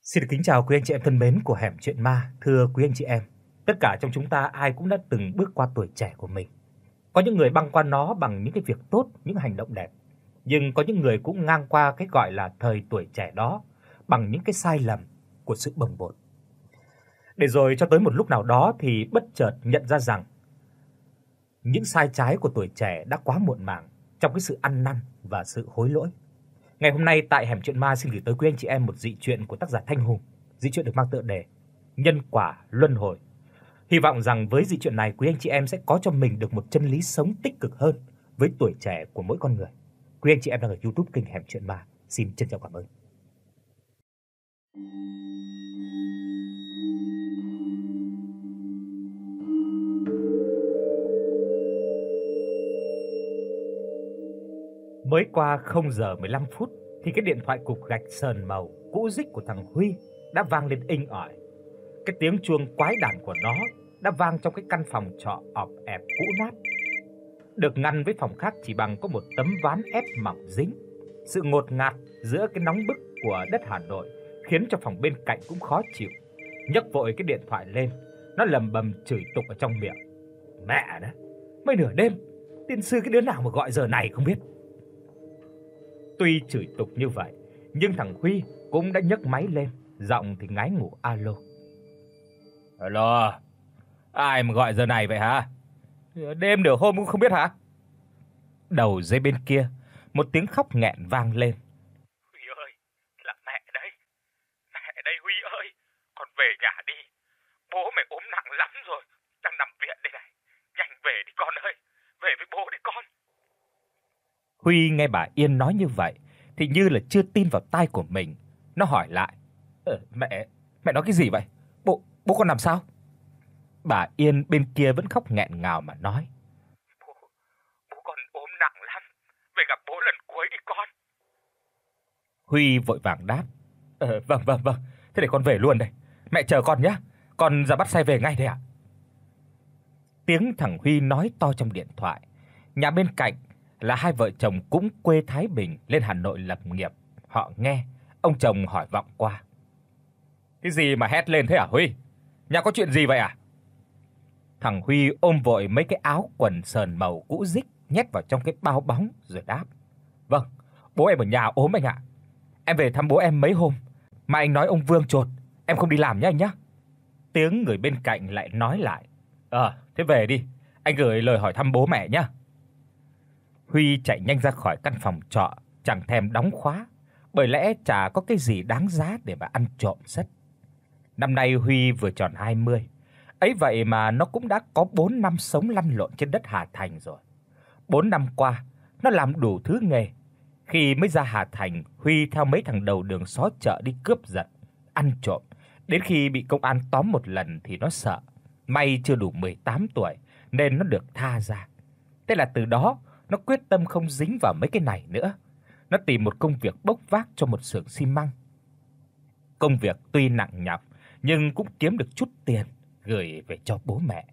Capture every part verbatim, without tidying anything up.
Xin được kính chào quý anh chị em thân mến của Hẻm Chuyện Ma. Thưa quý anh chị em, tất cả trong chúng ta ai cũng đã từng bước qua tuổi trẻ của mình. Có những người băng qua nó bằng những cái việc tốt, những hành động đẹp, nhưng có những người cũng ngang qua cái gọi là thời tuổi trẻ đó bằng những cái sai lầm của sự bồng bột. Để rồi cho tới một lúc nào đó thì bất chợt nhận ra rằng những sai trái của tuổi trẻ đã quá muộn màng trong cái sự ăn năn và sự hối lỗi. Ngày hôm nay tại Hẻm Chuyện Ma xin gửi tới quý anh chị em một dị truyện của tác giả Thanh Hùng. Dị truyện được mang tựa đề Nhân quả luân hồi. Hy vọng rằng với dị truyện này quý anh chị em sẽ có cho mình được một chân lý sống tích cực hơn với tuổi trẻ của mỗi con người. Quý anh chị em đang ở YouTube kênh Hẻm Chuyện Ma, xin trân trọng cảm ơn. Mới qua không giờ mười lăm phút thì cái điện thoại cục gạch sờn màu cũ rích của thằng Huy đã vang lên inh ỏi. Cái tiếng chuông quái đản của nó đã vang trong cái căn phòng trọ ọp ẹp cũ nát, được ngăn với phòng khác chỉ bằng có một tấm ván ép mỏng dính. Sự ngột ngạt giữa cái nóng bức của đất Hà Nội khiến cho phòng bên cạnh cũng khó chịu. Nhấc vội cái điện thoại lên, nó lầm bầm chửi tục ở trong miệng. Mẹ đó, mới nửa đêm, tiên sư cái đứa nào mà gọi giờ này không biết. Tuy chửi tục như vậy, nhưng thằng Huy cũng đã nhấc máy lên, giọng thì ngái ngủ alo. Alo, ai mà gọi giờ này vậy hả? Đêm nửa hôm cũng không biết hả? Đầu dây bên kia, một tiếng khóc nghẹn vang lên. Huy ơi, là mẹ đây. Mẹ đây Huy ơi, con về nhà đi. Bố mày ốm nặng lắm rồi, đang nằm viện đây này. Nhanh về đi con ơi, về với bố đi con. Huy nghe bà Yên nói như vậy thì như là chưa tin vào tai của mình, nó hỏi lại: "Ờ, mẹ, mẹ nói cái gì vậy? Bố bố con làm sao?" Bà Yên bên kia vẫn khóc nghẹn ngào mà nói: Bố, bố con ốm nặng lắm, về gặp bố lần cuối đi con. Huy vội vàng đáp: "Ờ vâng vâng vâng, thế để con về luôn đây. Mẹ chờ con nhé, con ra bắt xe về ngay đây ạ." Tiếng thằng Huy nói to trong điện thoại. Nhà bên cạnh là hai vợ chồng cũng quê Thái Bình lên Hà Nội lập nghiệp. Họ nghe, ông chồng hỏi vọng qua: "Cái gì mà hét lên thế hả Huy? Nhà có chuyện gì vậy à?" Thằng Huy ôm vội mấy cái áo quần sờn màu cũ rích nhét vào trong cái bao bóng rồi đáp: "Vâng, bố em ở nhà ốm anh ạ. Em về thăm bố em mấy hôm, mà anh nói ông Vương chột, em không đi làm nhé anh nhé." Tiếng người bên cạnh lại nói lại: "Ờ, thế về đi, anh gửi lời hỏi thăm bố mẹ nhé." Huy chạy nhanh ra khỏi căn phòng trọ, chẳng thèm đóng khóa, bởi lẽ chả có cái gì đáng giá để mà ăn trộm sất. Năm nay Huy vừa tròn hai mươi, ấy vậy mà nó cũng đã có bốn năm sống lăn lộn trên đất Hà Thành rồi. bốn năm qua, nó làm đủ thứ nghề. Khi mới ra Hà Thành, Huy theo mấy thằng đầu đường xó chợ đi cướp giật, ăn trộm, đến khi bị công an tóm một lần thì nó sợ. May chưa đủ mười tám tuổi nên nó được tha ra. Thế là từ đó nó quyết tâm không dính vào mấy cái này nữa. Nó tìm một công việc bốc vác cho một xưởng xi măng. Công việc tuy nặng nhọc nhưng cũng kiếm được chút tiền gửi về cho bố mẹ.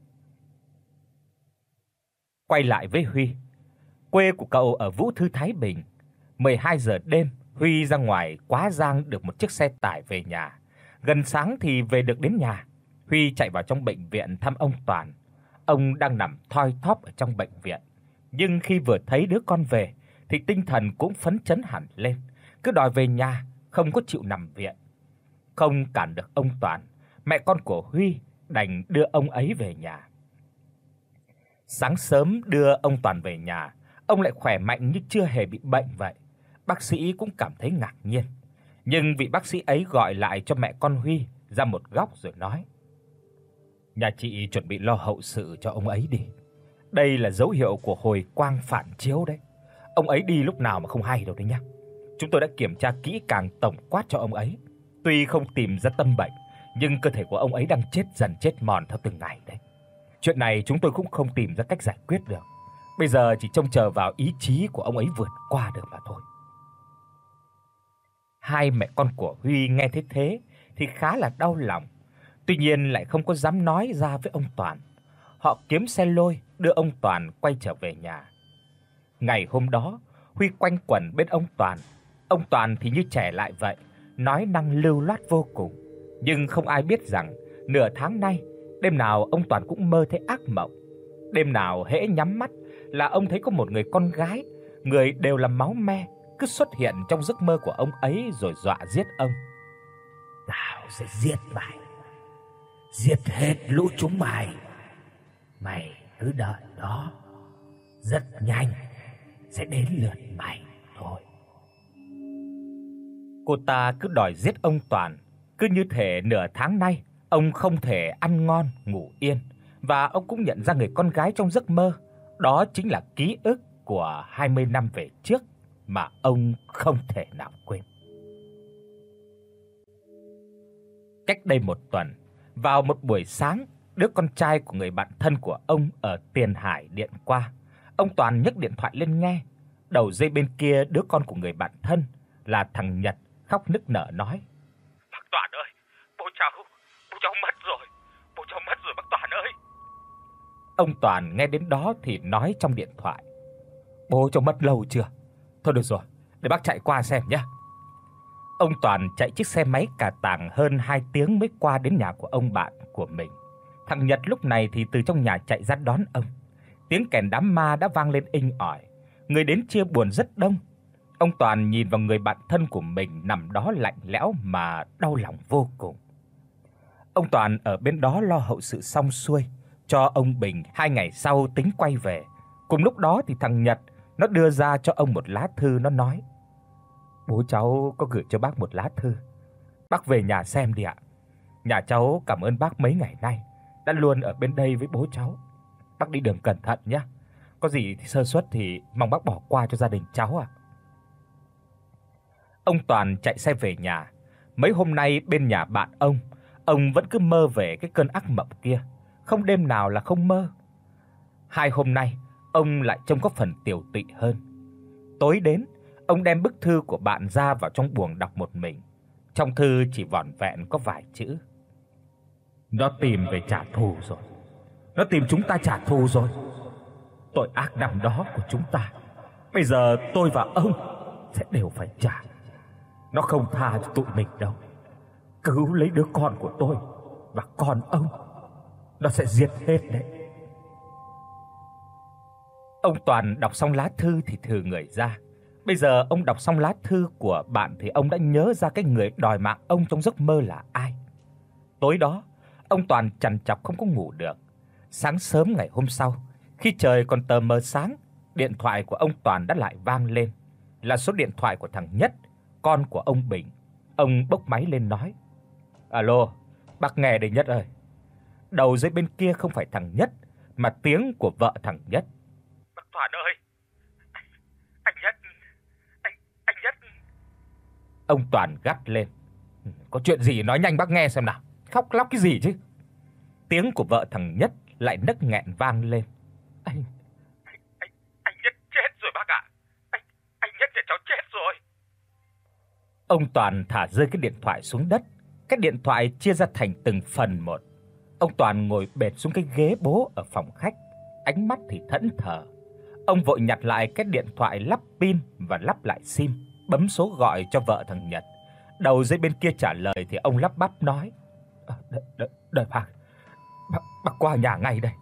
Quay lại với Huy, quê của cậu ở Vũ Thư, Thái Bình. mười hai giờ đêm, Huy ra ngoài Quá Giang được một chiếc xe tải về nhà. Gần sáng thì về được đến nhà. Huy chạy vào trong bệnh viện thăm ông Toàn. Ông đang nằm thoi thóp ở trong bệnh viện. Nhưng khi vừa thấy đứa con về thì tinh thần cũng phấn chấn hẳn lên, cứ đòi về nhà, không có chịu nằm viện. Không cản được ông Toàn, mẹ con của Huy đành đưa ông ấy về nhà. Sáng sớm đưa ông Toàn về nhà, ông lại khỏe mạnh như chưa hề bị bệnh vậy. Bác sĩ cũng cảm thấy ngạc nhiên. Nhưng vị bác sĩ ấy gọi lại cho mẹ con Huy ra một góc rồi nói: "Nhà chị chuẩn bị lo hậu sự cho ông ấy đi. Đây là dấu hiệu của hồi quang phản chiếu đấy. Ông ấy đi lúc nào mà không hay đâu đấy nhá. Chúng tôi đã kiểm tra kỹ càng tổng quát cho ông ấy. Tuy không tìm ra tâm bệnh, nhưng cơ thể của ông ấy đang chết dần chết mòn theo từng ngày đấy. Chuyện này chúng tôi cũng không tìm ra cách giải quyết được. Bây giờ chỉ trông chờ vào ý chí của ông ấy vượt qua được mà thôi." Hai mẹ con của Huy nghe thế thế thì khá là đau lòng. Tuy nhiên lại không có dám nói ra với ông Toàn. Họ kiếm xe lôi đưa ông Toàn quay trở về nhà. Ngày hôm đó, Huy quanh quẩn bên ông Toàn. Ông Toàn thì như trẻ lại vậy, nói năng lưu loát vô cùng. Nhưng không ai biết rằng nửa tháng nay, đêm nào ông Toàn cũng mơ thấy ác mộng. Đêm nào hễ nhắm mắt là ông thấy có một người con gái, người đều là máu me, cứ xuất hiện trong giấc mơ của ông ấy rồi dọa giết ông. Tao sẽ giết mày, giết hết lũ chúng mày. Mày cứ đợi đó, rất nhanh sẽ đến lượt mày thôi. Cô ta cứ đòi giết ông Toàn, cứ như thể nửa tháng nay ông không thể ăn ngon ngủ yên, và ông cũng nhận ra người con gái trong giấc mơ, đó chính là ký ức của hai mươi năm về trước mà ông không thể nào quên. Cách đây một tuần, vào một buổi sáng, đứa con trai của người bạn thân của ông ở Tiền Hải điện qua. Ông Toàn nhấc điện thoại lên nghe. Đầu dây bên kia đứa con của người bạn thân là thằng Nhật khóc nức nở nói: "Bác Toàn ơi, bố cháu, bố cháu mất rồi. Bố cháu mất rồi bác Toàn ơi." Ông Toàn nghe đến đó thì nói trong điện thoại: "Bố cháu mất lâu chưa? Thôi được rồi, để bác chạy qua xem nhé." Ông Toàn chạy chiếc xe máy cà tàng hơn hai tiếng mới qua đến nhà của ông bạn của mình. Thằng Nhật lúc này thì từ trong nhà chạy ra đón ông. Tiếng kèn đám ma đã vang lên inh ỏi. Người đến chia buồn rất đông. Ông Toàn nhìn vào người bạn thân của mình nằm đó lạnh lẽo mà đau lòng vô cùng. Ông Toàn ở bên đó lo hậu sự xong xuôi cho ông Bình, hai ngày sau tính quay về. Cùng lúc đó thì thằng Nhật nó đưa ra cho ông một lá thư, nó nói: "Bố cháu có gửi cho bác một lá thư. Bác về nhà xem đi ạ. Nhà cháu cảm ơn bác mấy ngày nay đã luôn ở bên đây với bố cháu. Bác đi đường cẩn thận nhé. Có gì thì sơ suất thì mong bác bỏ qua cho gia đình cháu ạ." Ông Toàn chạy xe về nhà. Mấy hôm nay bên nhà bạn ông, ông vẫn cứ mơ về cái cơn ác mộng kia, không đêm nào là không mơ. Hai hôm nay, ông lại trông có phần tiều tụy hơn. Tối đến, ông đem bức thư của bạn ra vào trong buồng đọc một mình. Trong thư chỉ vỏn vẹn có vài chữ: "Nó tìm về trả thù rồi. Nó tìm chúng ta trả thù rồi. Tội ác năm đó của chúng ta, bây giờ tôi và ông sẽ đều phải trả. Nó không tha cho tụi mình đâu. Cứu lấy đứa con của tôi và con ông, nó sẽ giết hết đấy." Ông Toàn đọc xong lá thư thì thừ người ra. Bây giờ ông đọc xong lá thư của bạn thì ông đã nhớ ra cái người đòi mạng ông trong giấc mơ là ai. Tối đó, ông Toàn trằn trọc không có ngủ được. Sáng sớm ngày hôm sau, khi trời còn tờ mờ sáng, điện thoại của ông Toàn đã lại vang lên. Là số điện thoại của thằng Nhất, con của ông Bình. Ông bốc máy lên nói: "Alo, bác nghe đây Nhất ơi." Đầu dây bên kia không phải thằng Nhất mà tiếng của vợ thằng Nhất: "Bác Toàn ơi, anh, anh Nhất, anh anh Nhất." Ông Toàn gắt lên: "Có chuyện gì nói nhanh bác nghe xem nào, khóc lóc cái gì chứ?" Tiếng của vợ thằng Nhất lại nấc nghẹn vang lên: "Anh anh anh, anh Nhất chết rồi bác ạ. Anh anh Nhất nhà cháu chết rồi." Ông Toàn thả rơi cái điện thoại xuống đất. Cái điện thoại chia ra thành từng phần một. Ông Toàn ngồi bệt xuống cái ghế bố ở phòng khách, ánh mắt thì thẫn thờ. Ông vội nhặt lại cái điện thoại, lắp pin và lắp lại sim, bấm số gọi cho vợ thằng Nhật. Đầu dây bên kia trả lời thì ông lắp bắp nói: "Ờ, đợi, đợi, đợi bác, bác, bác qua nhà ngay đây."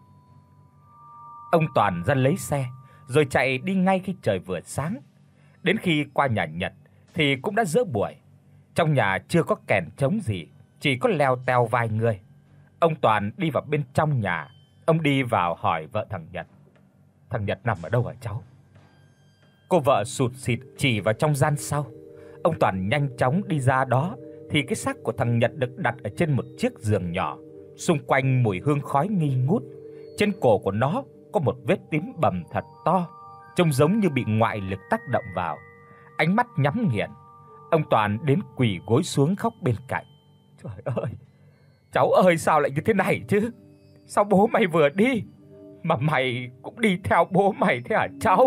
Ông Toàn ra lấy xe, rồi chạy đi ngay khi trời vừa sáng. Đến khi qua nhà Nhật thì cũng đã giữa buổi. Trong nhà chưa có kèn trống gì, chỉ có leo teo vài người. Ông Toàn đi vào bên trong nhà, ông đi vào hỏi vợ thằng Nhật: "Thằng Nhật nằm ở đâu hả cháu?" Cô vợ sụt sịt chỉ vào trong gian sau. Ông Toàn nhanh chóng đi ra đó thì cái xác của thằng Nhật được đặt ở trên một chiếc giường nhỏ, xung quanh mùi hương khói nghi ngút. Trên cổ của nó có một vết tím bầm thật to, trông giống như bị ngoại lực tác động vào. Ánh mắt nhắm nghiền, ông Toàn đến quỳ gối xuống khóc bên cạnh: "Trời ơi, cháu ơi sao lại như thế này chứ? Sao bố mày vừa đi mà mày cũng đi theo bố mày thế hả cháu?"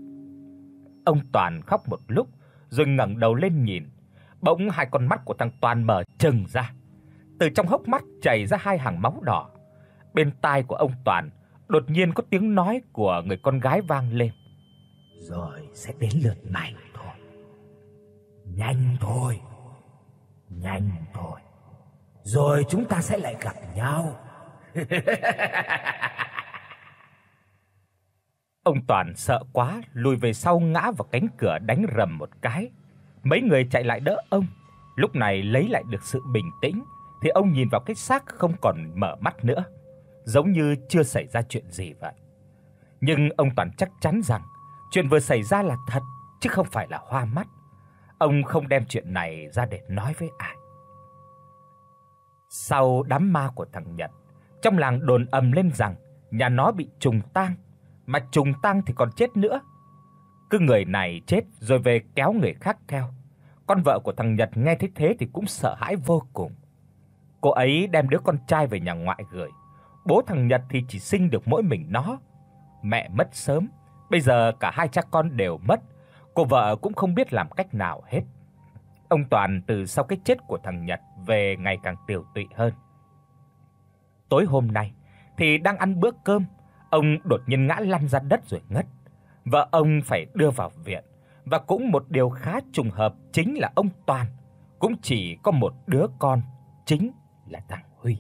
Ông Toàn khóc một lúc rồi ngẩng đầu lên nhìn. Bỗng hai con mắt của thằng Toàn mở trừng ra. Từ trong hốc mắt chảy ra hai hàng máu đỏ. Bên tai của ông Toàn đột nhiên có tiếng nói của người con gái vang lên: "Rồi sẽ đến lượt mày thôi. Nhanh thôi, Nhanh thôi, rồi chúng ta sẽ lại gặp nhau. Ông Toàn sợ quá, lùi về sau ngã vào cánh cửa đánh rầm một cái. Mấy người chạy lại đỡ ông. Lúc này lấy lại được sự bình tĩnh thì ông nhìn vào cái xác không còn mở mắt nữa, giống như chưa xảy ra chuyện gì vậy. Nhưng ông Toàn chắc chắn rằng chuyện vừa xảy ra là thật chứ không phải là hoa mắt. Ông không đem chuyện này ra để nói với ai. Sau đám ma của thằng Nhật, trong làng đồn ầm lên rằng nhà nó bị trùng tang, mà trùng tang thì còn chết nữa. Cứ người này chết rồi về kéo người khác theo. Con vợ của thằng Nhật nghe thấy thế thì cũng sợ hãi vô cùng. Cô ấy đem đứa con trai về nhà ngoại gửi. Bố thằng Nhật thì chỉ sinh được mỗi mình nó. Mẹ mất sớm, bây giờ cả hai cha con đều mất. Cô vợ cũng không biết làm cách nào hết. Ông Toàn từ sau cái chết của thằng Nhật về ngày càng tiều tụy hơn. Tối hôm nay thì đang ăn bữa cơm, ông đột nhiên ngã lăn ra đất rồi ngất. Vợ ông phải đưa vào viện, và cũng một điều khá trùng hợp chính là ông Toàn cũng chỉ có một đứa con, chính là thằng Huy.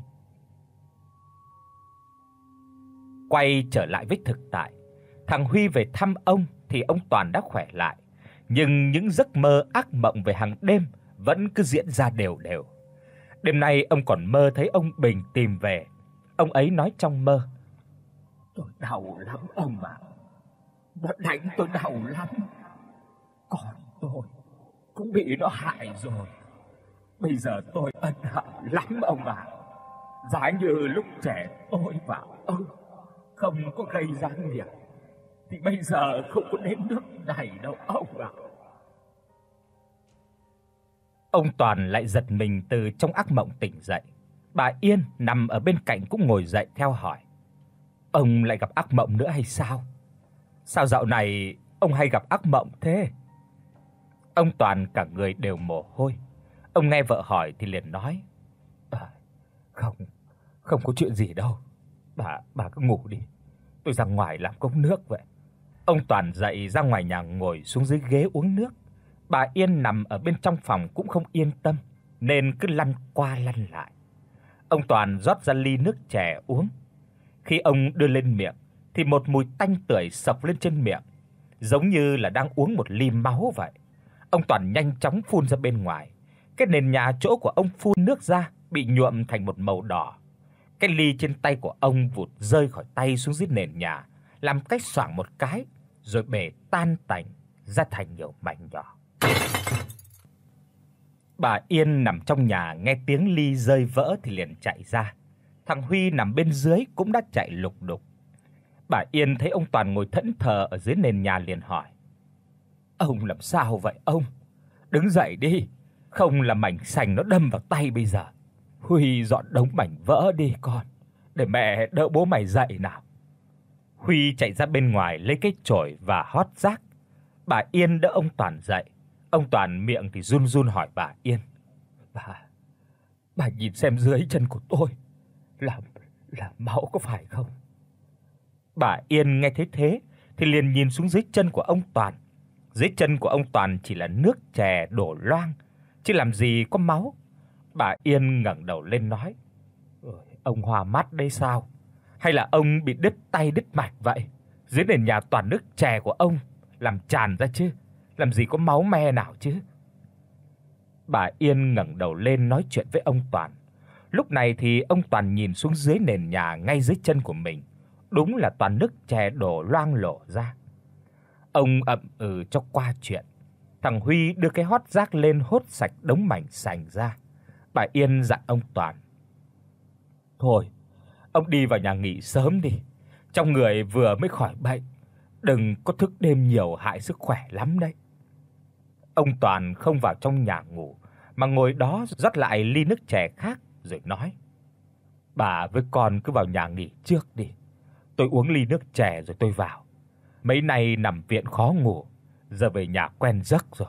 Quay trở lại với thực tại, thằng Huy về thăm ông thì ông Toàn đã khỏe lại, nhưng những giấc mơ ác mộng về hàng đêm vẫn cứ diễn ra đều đều. Đêm nay ông còn mơ thấy ông Bình tìm về. Ông ấy nói trong mơ: "Tôi đau lắm ông ạ. Nó đánh tôi đau lắm. Còn tôi cũng bị nó hại rồi. Bây giờ tôi ân hận lắm ông ạ. Giá như lúc trẻ tôi và ông không có gây ra việc thì bây giờ không có đến nước này đâu ông ạ." Ông Toàn lại giật mình từ trong ác mộng tỉnh dậy. Bà Yên nằm ở bên cạnh cũng ngồi dậy theo hỏi: "Ông lại gặp ác mộng nữa hay sao? Sao dạo này ông hay gặp ác mộng thế?" Ông Toàn cả người đều mồ hôi. Ông nghe vợ hỏi thì liền nói: à, "Không, không có chuyện gì đâu. Bà bà cứ ngủ đi. Tôi ra ngoài làm cốc nước vậy." Ông Toàn dậy ra ngoài nhà ngồi xuống dưới ghế uống nước. Bà Yên nằm ở bên trong phòng cũng không yên tâm nên cứ lăn qua lăn lại. Ông Toàn rót ra ly nước chè uống. Khi ông đưa lên miệng thì một mùi tanh tưởi xộc lên trên miệng, giống như là đang uống một ly máu vậy. Ông Toàn nhanh chóng phun ra bên ngoài. Cái nền nhà chỗ của ông phun nước ra bị nhuộm thành một màu đỏ. Cái ly trên tay của ông vụt rơi khỏi tay xuống dưới nền nhà, làm cách xoảng một cái rồi bể tan tành ra thành nhiều mảnh nhỏ. Bà Yên nằm trong nhà nghe tiếng ly rơi vỡ thì liền chạy ra. Thằng Huy nằm bên dưới cũng đã chạy lục đục. Bà Yên thấy ông Toàn ngồi thẫn thờ ở dưới nền nhà liền hỏi: "Ông làm sao vậy ông? Đứng dậy đi, không là mảnh sành nó đâm vào tay bây giờ. Huy dọn đống mảnh vỡ đi con, để mẹ đỡ bố mày dậy nào." Huy chạy ra bên ngoài lấy cái chổi và hót rác. Bà Yên đỡ ông Toàn dậy. Ông Toàn miệng thì run run hỏi bà Yên: "Bà, bà nhìn xem dưới chân của tôi là là máu có phải không?" Bà Yên nghe thấy thế thì liền nhìn xuống dưới chân của ông Toàn. Dưới chân của ông Toàn chỉ là nước chè đổ loang, chứ làm gì có máu. Bà Yên ngẩng đầu lên nói: "Ôi, ông hoa mắt đây sao? Hay là ông bị đứt tay đứt mạch vậy? Dưới nền nhà toàn nước chè của ông làm tràn ra chứ, làm gì có máu me nào chứ?" Bà Yên ngẩng đầu lên nói chuyện với ông Toàn. Lúc này thì ông Toàn nhìn xuống dưới nền nhà ngay dưới chân của mình, đúng là toàn nước chè đổ loang lổ ra. Ông ậm ừ cho qua chuyện. Thằng Huy đưa cái hót rác lên hốt sạch đống mảnh sành ra. Bà Yên dặn ông Toàn: "Thôi, ông đi vào nhà nghỉ sớm đi. Trong người vừa mới khỏi bệnh, đừng có thức đêm nhiều hại sức khỏe lắm đấy." Ông Toàn không vào trong nhà ngủ mà ngồi đó rót lại ly nước chè khác rồi nói: "Bà với con cứ vào nhà nghỉ trước đi. Tôi uống ly nước chè rồi tôi vào. Mấy nay nằm viện khó ngủ, giờ về nhà quen giấc rồi."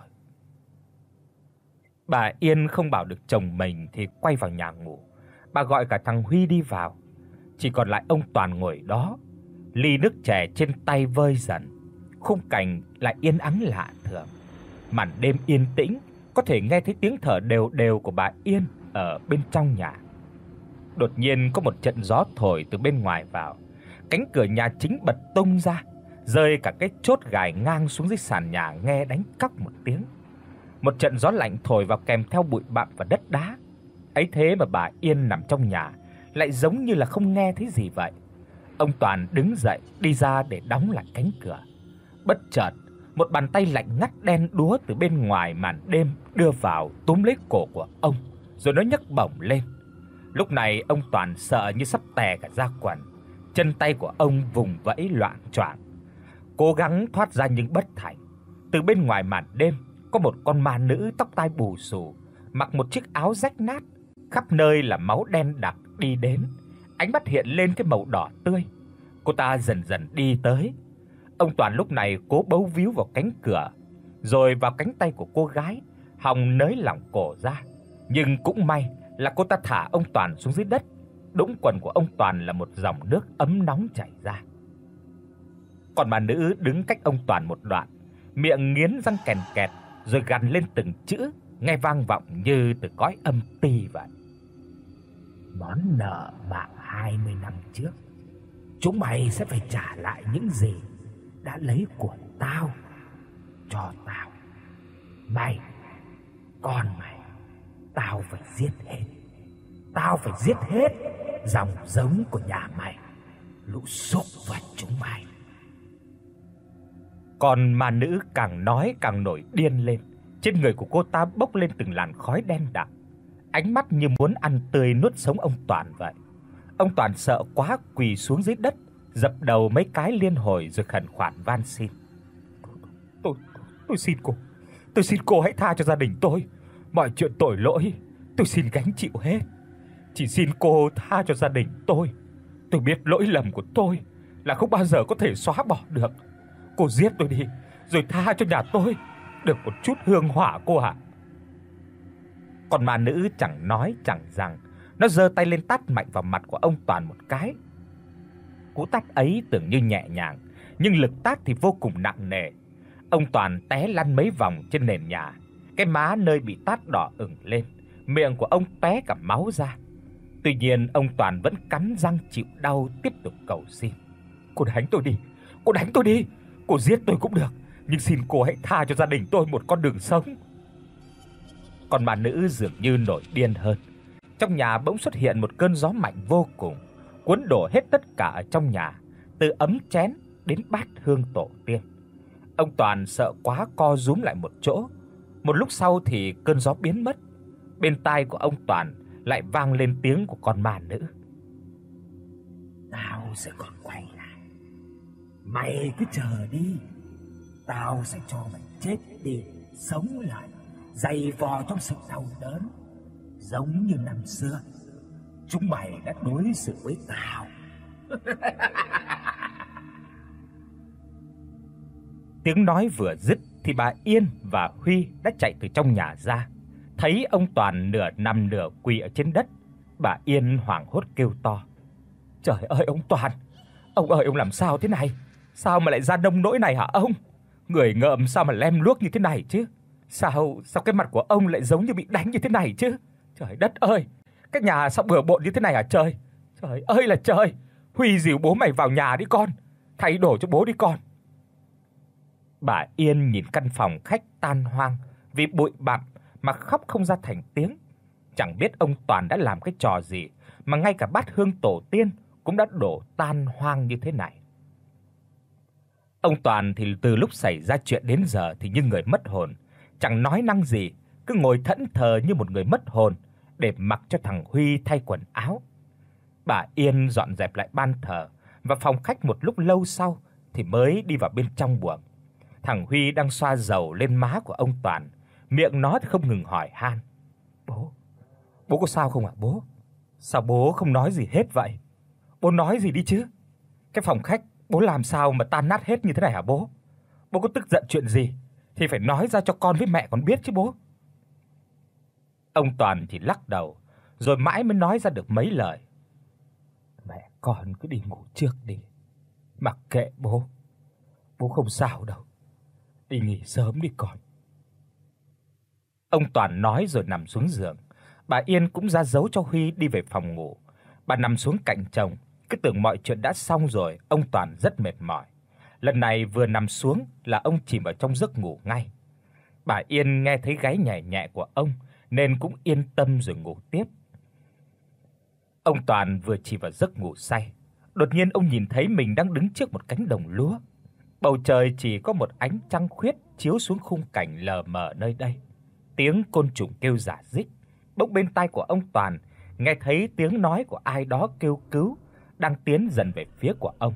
Bà Yên không bảo được chồng mình thì quay vào nhà ngủ. Bà gọi cả thằng Huy đi vào. Chỉ còn lại ông Toàn ngồi đó, ly nước chè trên tay vơi dần. Khung cảnh lại yên ắng lạ thường. Màn đêm yên tĩnh có thể nghe thấy tiếng thở đều đều của bà Yên ở bên trong nhà. Đột nhiên có một trận gió thổi từ bên ngoài vào, cánh cửa nhà chính bật tung ra, rơi cả cái chốt gài ngang xuống dưới sàn nhà nghe đánh cóc một tiếng. Một trận gió lạnh thổi vào kèm theo bụi bặm và đất đá. Ấy thế mà bà Yên nằm trong nhà lại giống như là không nghe thấy gì vậy. Ông Toàn đứng dậy đi ra để đóng lại cánh cửa. Bất chợt, một bàn tay lạnh ngắt đen đúa từ bên ngoài màn đêm đưa vào túm lấy cổ của ông, rồi nó nhấc bổng lên. Lúc này ông Toàn sợ như sắp tè cả da quần, chân tay của ông vùng vẫy loạng choạng, cố gắng thoát ra nhưng bất thành. Từ bên ngoài màn đêm có một con ma nữ tóc tai bù xù, mặc một chiếc áo rách nát, khắp nơi là máu đen đặc đi đến, ánh mắt hiện lên cái màu đỏ tươi. Cô ta dần dần đi tới. Ông Toàn lúc này cố bấu víu vào cánh cửa, rồi vào cánh tay của cô gái, hòng nới lỏng cổ ra, nhưng cũng may là cô ta thả ông Toàn xuống dưới đất. Đũng quần của ông Toàn là một dòng nước ấm nóng chảy ra. Còn bà nữ đứng cách ông Toàn một đoạn, miệng nghiến răng kèn kẹt, rồi gằn lên từng chữ nghe vang vọng như từ cõi âm ti vậy. Món nợ mạng hai mươi năm trước, chúng mày sẽ phải trả lại những gì đã lấy của tao cho tao. Mày, con mày, tao phải giết hết. Tao phải giết hết dòng giống của nhà mày, lũ súc vật chúng mày. Còn ma nữ càng nói càng nổi điên lên. Trên người của cô ta bốc lên từng làn khói đen đặc, ánh mắt như muốn ăn tươi nuốt sống ông Toàn vậy. Ông Toàn sợ quá quỳ xuống dưới đất, dập đầu mấy cái liên hồi rồi khẩn khoản van xin. Tôi tôi xin cô, tôi xin cô hãy tha cho gia đình tôi. Mọi chuyện tội lỗi tôi xin gánh chịu hết. Chỉ xin cô tha cho gia đình tôi. Tôi biết lỗi lầm của tôi là không bao giờ có thể xóa bỏ được. Cô giết tôi đi, rồi tha cho nhà tôi được một chút hương hỏa cô ạ. Còn ma nữ chẳng nói chẳng rằng, nó giơ tay lên tát mạnh vào mặt của ông Toàn một cái. Cú tát ấy tưởng như nhẹ nhàng, nhưng lực tát thì vô cùng nặng nề. Ông Toàn té lăn mấy vòng trên nền nhà, cái má nơi bị tát đỏ ửng lên, miệng của ông té cả máu ra. Tuy nhiên ông Toàn vẫn cắn răng chịu đau tiếp tục cầu xin. Cô đánh tôi đi, cô đánh tôi đi, cô giết tôi cũng được, nhưng xin cô hãy tha cho gia đình tôi một con đường sống. Còn bà nữ dường như nổi điên hơn. Trong nhà bỗng xuất hiện một cơn gió mạnh vô cùng, cuốn đổ hết tất cả ở trong nhà, từ ấm chén đến bát hương tổ tiên. Ông Toàn sợ quá co rúm lại một chỗ. Một lúc sau thì cơn gió biến mất. Bên tai của ông Toàn lại vang lên tiếng của con ma nữ. Tao sẽ còn quay lại. Mày cứ chờ đi. Tao sẽ cho mày chết đi, sống lại, dày vò trong sự đau đớn, giống như năm xưa chúng mày đã đối xử với tao. Tiếng nói vừa dứt thì bà Yên và Huy đã chạy từ trong nhà ra. Thấy ông Toàn nửa nằm nửa quỳ ở trên đất, bà Yên hoảng hốt kêu to: "Trời ơi ông Toàn, ông ơi ông làm sao thế này? Sao mà lại ra nông nỗi này hả ông? Người ngợm sao mà lem luốc như thế này chứ? Sao sao cái mặt của ông lại giống như bị đánh như thế này chứ? Trời đất ơi, cái nhà sao bừa bộn như thế này hả trời? Trời ơi là trời! Huy dìu bố mày vào nhà đi con, thay đồ cho bố đi con." Bà Yên nhìn căn phòng khách tan hoang vì bụi bặm mà khóc không ra thành tiếng. Chẳng biết ông Toàn đã làm cái trò gì mà ngay cả bát hương tổ tiên cũng đã đổ tan hoang như thế này. Ông Toàn thì từ lúc xảy ra chuyện đến giờ thì như người mất hồn, chẳng nói năng gì, cứ ngồi thẫn thờ như một người mất hồn để mặc cho thằng Huy thay quần áo. Bà Yên dọn dẹp lại ban thờ và phòng khách một lúc lâu sau thì mới đi vào bên trong buồng. Thằng Huy đang xoa dầu lên má của ông Toàn, miệng nó thì không ngừng hỏi han: "Bố, bố có sao không ạ bố? Sao bố không nói gì hết vậy? Bố nói gì đi chứ? Cái phòng khách bố làm sao mà tan nát hết như thế này hả bố? Bố có tức giận chuyện gì thì phải nói ra cho con với mẹ con biết chứ bố." Ông Toàn thì lắc đầu, rồi mãi mới nói ra được mấy lời: "Mẹ con cứ đi ngủ trước đi, mặc kệ bố. Bố không sao đâu. Đi nghỉ sớm đi con." Ông Toàn nói rồi nằm xuống giường. Bà Yên cũng ra dấu cho Huy đi về phòng ngủ. Bà nằm xuống cạnh chồng, cứ tưởng mọi chuyện đã xong rồi. Ông Toàn rất mệt mỏi. Lần này vừa nằm xuống là ông chìm vào trong giấc ngủ ngay. Bà Yên nghe thấy gáy nhẹ nhẹ của ông nên cũng yên tâm rồi ngủ tiếp. Ông Toàn vừa chìm vào giấc ngủ say, đột nhiên ông nhìn thấy mình đang đứng trước một cánh đồng lúa. Bầu trời chỉ có một ánh trăng khuyết chiếu xuống khung cảnh lờ mờ nơi đây. Tiếng côn trùng kêu rả rích. Bỗng bên tai của ông Toàn nghe thấy tiếng nói của ai đó kêu cứu, đang tiến dần về phía của ông.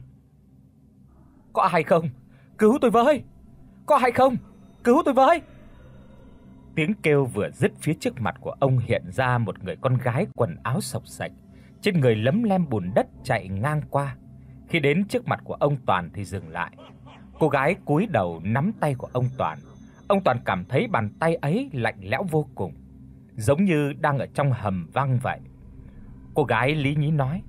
"Có ai không? Cứu tôi với! Có ai không? Cứu tôi với!" Tiếng kêu vừa dứt, phía trước mặt của ông hiện ra một người con gái quần áo xộc xệch, trên người lấm lem bùn đất chạy ngang qua. Khi đến trước mặt của ông Toàn thì dừng lại. Cô gái cúi đầu nắm tay của ông Toàn. Ông Toàn cảm thấy bàn tay ấy lạnh lẽo vô cùng, giống như đang ở trong hầm băng vậy. Cô gái lý nhí nói: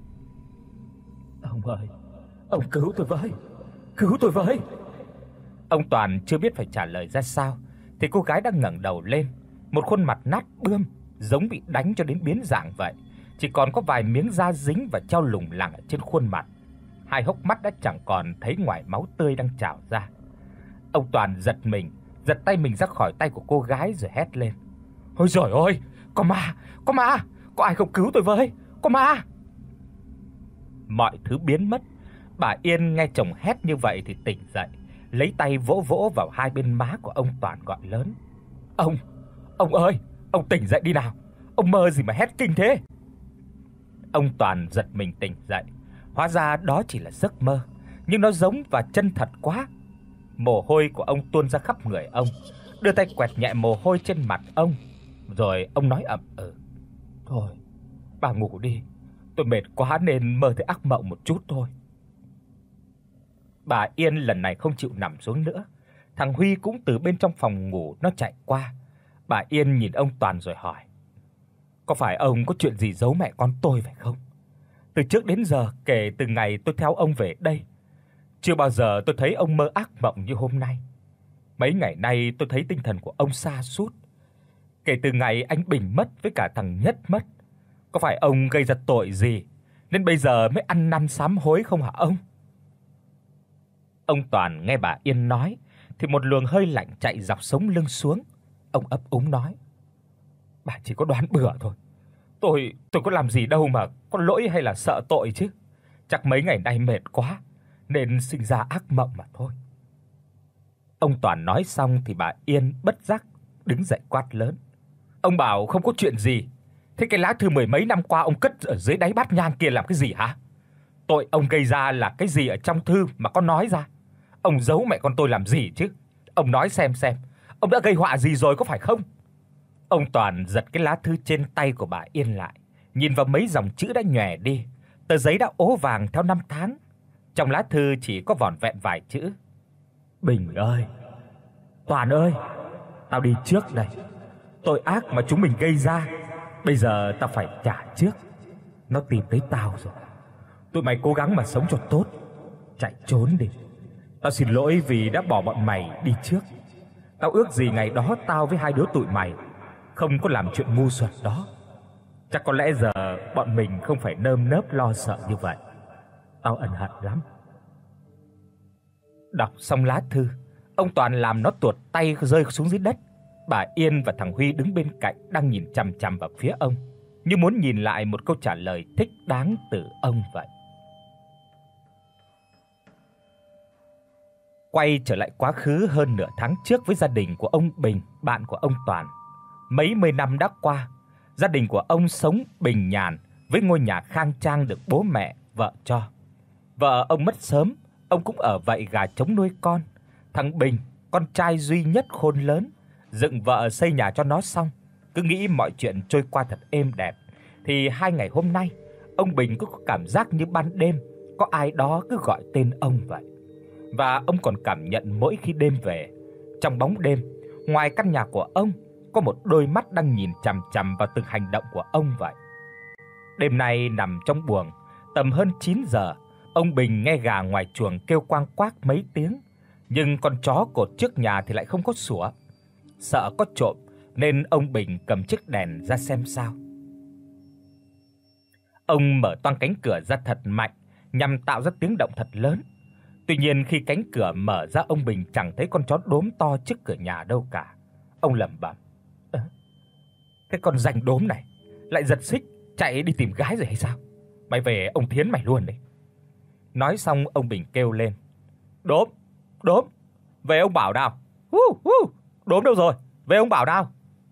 "Ông ơi, ông cứu tôi với, cứu tôi với." Ông Toàn chưa biết phải trả lời ra sao thì cô gái đã ngẩng đầu lên, một khuôn mặt nát bươm, giống bị đánh cho đến biến dạng vậy, chỉ còn có vài miếng da dính và treo lủng lẳng ở trên khuôn mặt. Hai hốc mắt đã chẳng còn thấy ngoài máu tươi đang trào ra. Ông Toàn giật mình, giật tay mình ra khỏi tay của cô gái rồi hét lên: "Ôi giời ơi, có ma, có ma, có ai không cứu tôi với, có ma!" Mọi thứ biến mất. Bà Yên nghe chồng hét như vậy thì tỉnh dậy, lấy tay vỗ vỗ vào hai bên má của ông Toàn gọi lớn: "Ông, ông ơi, ông tỉnh dậy đi nào. Ông mơ gì mà hét kinh thế?" Ông Toàn giật mình tỉnh dậy. Hóa ra đó chỉ là giấc mơ, nhưng nó giống và chân thật quá. Mồ hôi của ông tuôn ra khắp người ông, đưa tay quẹt nhẹ mồ hôi trên mặt ông, rồi ông nói ậm ừ: "Thôi, bà ngủ đi, tôi mệt quá nên mơ thấy ác mộng một chút thôi." Bà Yên lần này không chịu nằm xuống nữa. Thằng Huy cũng từ bên trong phòng ngủ nó chạy qua. Bà Yên nhìn ông Toàn rồi hỏi: "Có phải ông có chuyện gì giấu mẹ con tôi phải không? Từ trước đến giờ, kể từ ngày tôi theo ông về đây, chưa bao giờ tôi thấy ông mơ ác mộng như hôm nay. Mấy ngày nay tôi thấy tinh thần của ông sa sút. Kể từ ngày anh Bình mất với cả thằng Nhất mất, có phải ông gây ra tội gì nên bây giờ mới ăn năn sám hối không hả ông?" Ông Toàn nghe bà Yên nói thì một luồng hơi lạnh chạy dọc sống lưng xuống. Ông ấp úng nói: "Bà chỉ có đoán bừa thôi. Tôi tôi có làm gì đâu mà có lỗi hay là sợ tội chứ. Chắc mấy ngày nay mệt quá nên sinh ra ác mộng mà thôi." Ông Toàn nói xong thì bà Yên bất giác đứng dậy quát lớn: "Ông bảo không có chuyện gì, thế cái lá thư mười mấy năm qua ông cất ở dưới đáy bát nhang kia làm cái gì hả? Tội ông gây ra là cái gì ở trong thư mà có nói ra? Ông giấu mẹ con tôi làm gì chứ? Ông nói xem xem, ông đã gây họa gì rồi có phải không?" Ông Toàn giật cái lá thư trên tay của bà Yên lại, nhìn vào mấy dòng chữ đã nhòe đi, tờ giấy đã ố vàng theo năm tháng. Trong lá thư chỉ có vỏn vẹn vài chữ: "Bình ơi, Toàn ơi, tao đi trước đây. Tội ác mà chúng mình gây ra, bây giờ tao phải trả trước. Nó tìm thấy tao rồi. Tụi mày cố gắng mà sống cho tốt, chạy trốn đi. Tao xin lỗi vì đã bỏ bọn mày đi trước. Tao ước gì ngày đó tao với hai đứa tụi mày không có làm chuyện ngu xuẩn đó. Chắc có lẽ giờ bọn mình không phải nơm nớp lo sợ như vậy. Tao ân hận lắm." Đọc xong lá thư, ông Toàn làm nó tuột tay rơi xuống dưới đất. Bà Yên và thằng Huy đứng bên cạnh đang nhìn chằm chằm vào phía ông, như muốn nhìn lại một câu trả lời thích đáng từ ông vậy. Quay trở lại quá khứ hơn nửa tháng trước với gia đình của ông Bình, bạn của ông Toàn. Mấy mươi năm đã qua, gia đình của ông sống bình nhàn với ngôi nhà khang trang được bố mẹ, vợ cho. Vợ ông mất sớm, ông cũng ở vậy gà trống nuôi con. Thằng Bình, con trai duy nhất khôn lớn, dựng vợ xây nhà cho nó xong, cứ nghĩ mọi chuyện trôi qua thật êm đẹp, thì hai ngày hôm nay, ông Bình cứ có cảm giác như ban đêm có ai đó cứ gọi tên ông vậy. Và ông còn cảm nhận mỗi khi đêm về, trong bóng đêm, ngoài căn nhà của ông, có một đôi mắt đang nhìn chằm chằm vào từng hành động của ông vậy. Đêm nay nằm trong buồng, tầm hơn chín giờ, ông Bình nghe gà ngoài chuồng kêu quang quác mấy tiếng, nhưng con chó cột trước nhà thì lại không có sủa. Sợ có trộm nên ông Bình cầm chiếc đèn ra xem sao. Ông mở toang cánh cửa ra thật mạnh nhằm tạo ra tiếng động thật lớn. Tuy nhiên khi cánh cửa mở ra, ông Bình chẳng thấy con chó đốm to trước cửa nhà đâu cả. Ông lẩm bẩm: "Ơ, cái con ranh đốm này lại giật xích chạy đi tìm gái rồi hay sao? Mày về ông thiến mày luôn đấy." Nói xong ông Bình kêu lên: "Đốm, đốm, về ông bảo nào. Hu hu, đốm đâu rồi? Về ông bảo nào."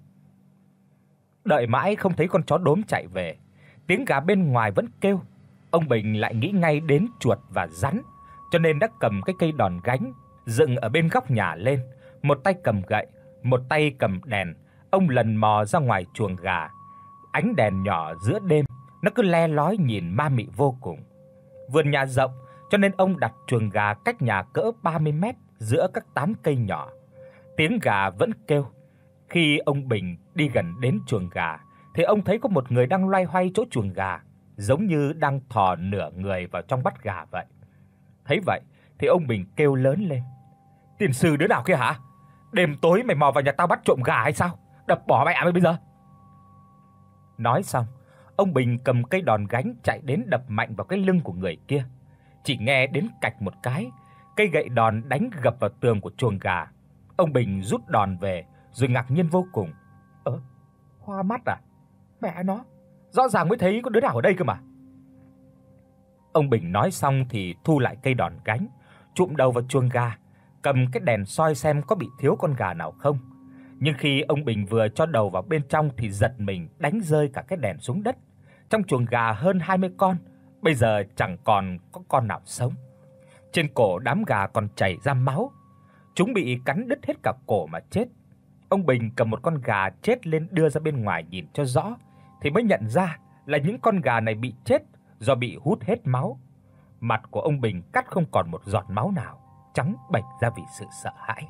Đợi mãi không thấy con chó đốm chạy về, tiếng gà bên ngoài vẫn kêu. Ông Bình lại nghĩ ngay đến chuột và rắn, cho nên đã cầm cái cây đòn gánh dựng ở bên góc nhà lên, một tay cầm gậy, một tay cầm đèn. Ông lần mò ra ngoài chuồng gà. Ánh đèn nhỏ giữa đêm, nó cứ le lói nhìn ma mị vô cùng. Vườn nhà rộng, cho nên ông đặt chuồng gà cách nhà cỡ ba mươi mét giữa các tán cây nhỏ. Tiếng gà vẫn kêu. Khi ông Bình đi gần đến chuồng gà thì ông thấy có một người đang loay hoay chỗ chuồng gà, giống như đang thò nửa người vào trong bắt gà vậy. Thấy vậy thì ông Bình kêu lớn lên: "Tiền sư đứa nào kia hả? Đêm tối mày mò vào nhà tao bắt trộm gà hay sao? Đập bỏ mẹ mày bây giờ." Nói xong, ông Bình cầm cây đòn gánh chạy đến đập mạnh vào cái lưng của người kia. Chỉ nghe đến cạch một cái, cây gậy đòn đánh gập vào tường của chuồng gà. Ông Bình rút đòn về rồi ngạc nhiên vô cùng. "Ơ, hoa mắt à? Mẹ nó, rõ ràng mới thấy có đứa nào ở đây cơ mà." Ông Bình nói xong thì thu lại cây đòn gánh, chụm đầu vào chuồng gà, cầm cái đèn soi xem có bị thiếu con gà nào không. Nhưng khi ông Bình vừa cho đầu vào bên trong thì giật mình đánh rơi cả cái đèn xuống đất. Trong chuồng gà hơn hai mươi con, bây giờ chẳng còn có con nào sống. Trên cổ đám gà còn chảy ra máu. Chúng bị cắn đứt hết cả cổ mà chết. Ông Bình cầm một con gà chết lên đưa ra bên ngoài nhìn cho rõ thì mới nhận ra là những con gà này bị chết do bị hút hết máu. Mặt của ông Bình cắt không còn một giọt máu nào, trắng bệch ra vì sự sợ hãi.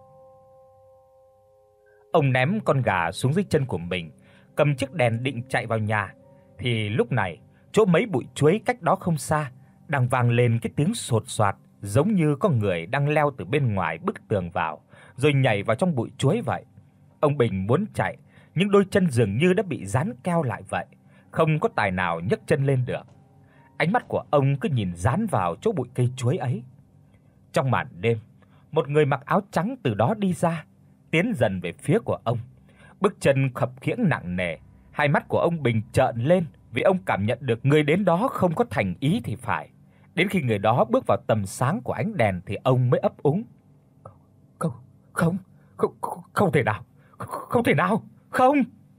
Ông ném con gà xuống dưới chân của mình, cầm chiếc đèn định chạy vào nhà thì lúc này, chỗ mấy bụi chuối cách đó không xa đang vang lên cái tiếng sột soạt, giống như có người đang leo từ bên ngoài bức tường vào rồi nhảy vào trong bụi chuối vậy. Ông Bình muốn chạy, nhưng đôi chân dường như đã bị dán keo lại vậy, không có tài nào nhấc chân lên được. Ánh mắt của ông cứ nhìn dán vào chỗ bụi cây chuối ấy. Trong màn đêm, một người mặc áo trắng từ đó đi ra, tiến dần về phía của ông. Bước chân khập khiễng nặng nề, hai mắt của ông Bình trợn lên vì ông cảm nhận được người đến đó không có thành ý thì phải. Đến khi người đó bước vào tầm sáng của ánh đèn thì ông mới ấp úng: "Không, không, không, không, không thể nào, không, không thể nào, không."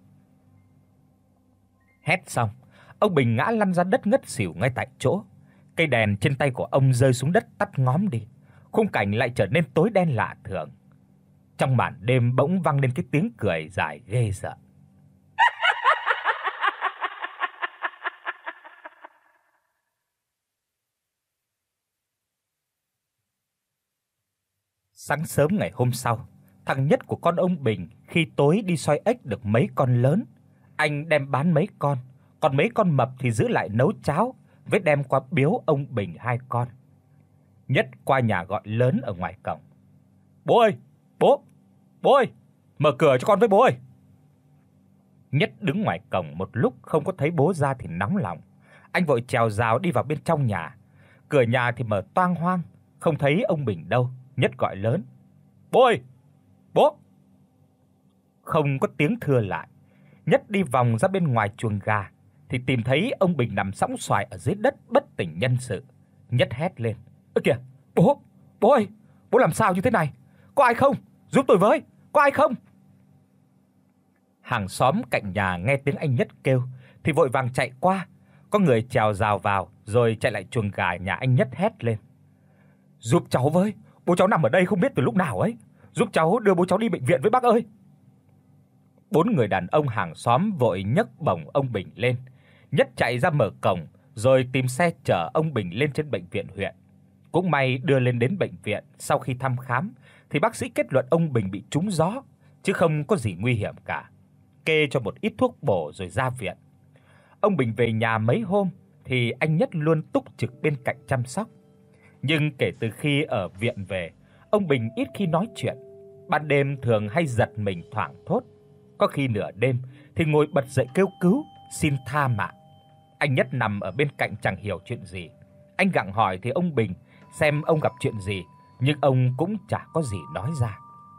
Hét xong, ông Bình ngã lăn ra đất ngất xỉu ngay tại chỗ. Cây đèn trên tay của ông rơi xuống đất tắt ngóm đi. Khung cảnh lại trở nên tối đen lạ thường. Trong màn đêm bỗng vang lên cái tiếng cười dài ghê sợ. Sáng sớm ngày hôm sau, thằng Nhất của con ông Bình khi tối đi soi ếch được mấy con lớn, anh đem bán mấy con, còn mấy con mập thì giữ lại nấu cháo với đem qua biếu ông Bình hai con. Nhất qua nhà gọi lớn ở ngoài cổng: "Bố ơi, bố, bố ơi, mở cửa cho con với bố ơi." Nhất đứng ngoài cổng một lúc không có thấy bố ra thì nóng lòng. Anh vội trèo rào đi vào bên trong nhà. Cửa nhà thì mở toang hoang, không thấy ông Bình đâu. Nhất gọi lớn: "Bố ơi, bố." Không có tiếng thưa lại. Nhất đi vòng ra bên ngoài chuồng gà thì tìm thấy ông Bình nằm sõng soài ở dưới đất bất tỉnh nhân sự. Nhất hét lên: "Ơ kìa, bố, bố ơi, bố làm sao như thế này? Có ai không? Giúp tôi với, có ai không?" Hàng xóm cạnh nhà nghe tiếng anh Nhất kêu thì vội vàng chạy qua. Có người trèo rào vào rồi chạy lại chuồng gà nhà anh Nhất hét lên: "Giúp cháu với, bố cháu nằm ở đây không biết từ lúc nào ấy. Giúp cháu đưa bố cháu đi bệnh viện với bác ơi." Bốn người đàn ông hàng xóm vội nhấc bổng ông Bình lên. Nhất chạy ra mở cổng rồi tìm xe chở ông Bình lên trên bệnh viện huyện. Cũng may đưa lên đến bệnh viện, sau khi thăm khám thì bác sĩ kết luận ông Bình bị trúng gió chứ không có gì nguy hiểm cả. Kê cho một ít thuốc bổ rồi ra viện. Ông Bình về nhà mấy hôm thì anh Nhất luôn túc trực bên cạnh chăm sóc. Nhưng kể từ khi ở viện về, ông Bình ít khi nói chuyện, ban đêm thường hay giật mình thoảng thốt. Có khi nửa đêm thì ngồi bật dậy kêu cứu, xin tha mạng. Anh Nhất nằm ở bên cạnh chẳng hiểu chuyện gì. Anh gặng hỏi thì ông Bình xem ông gặp chuyện gì, nhưng ông cũng chả có gì nói ra.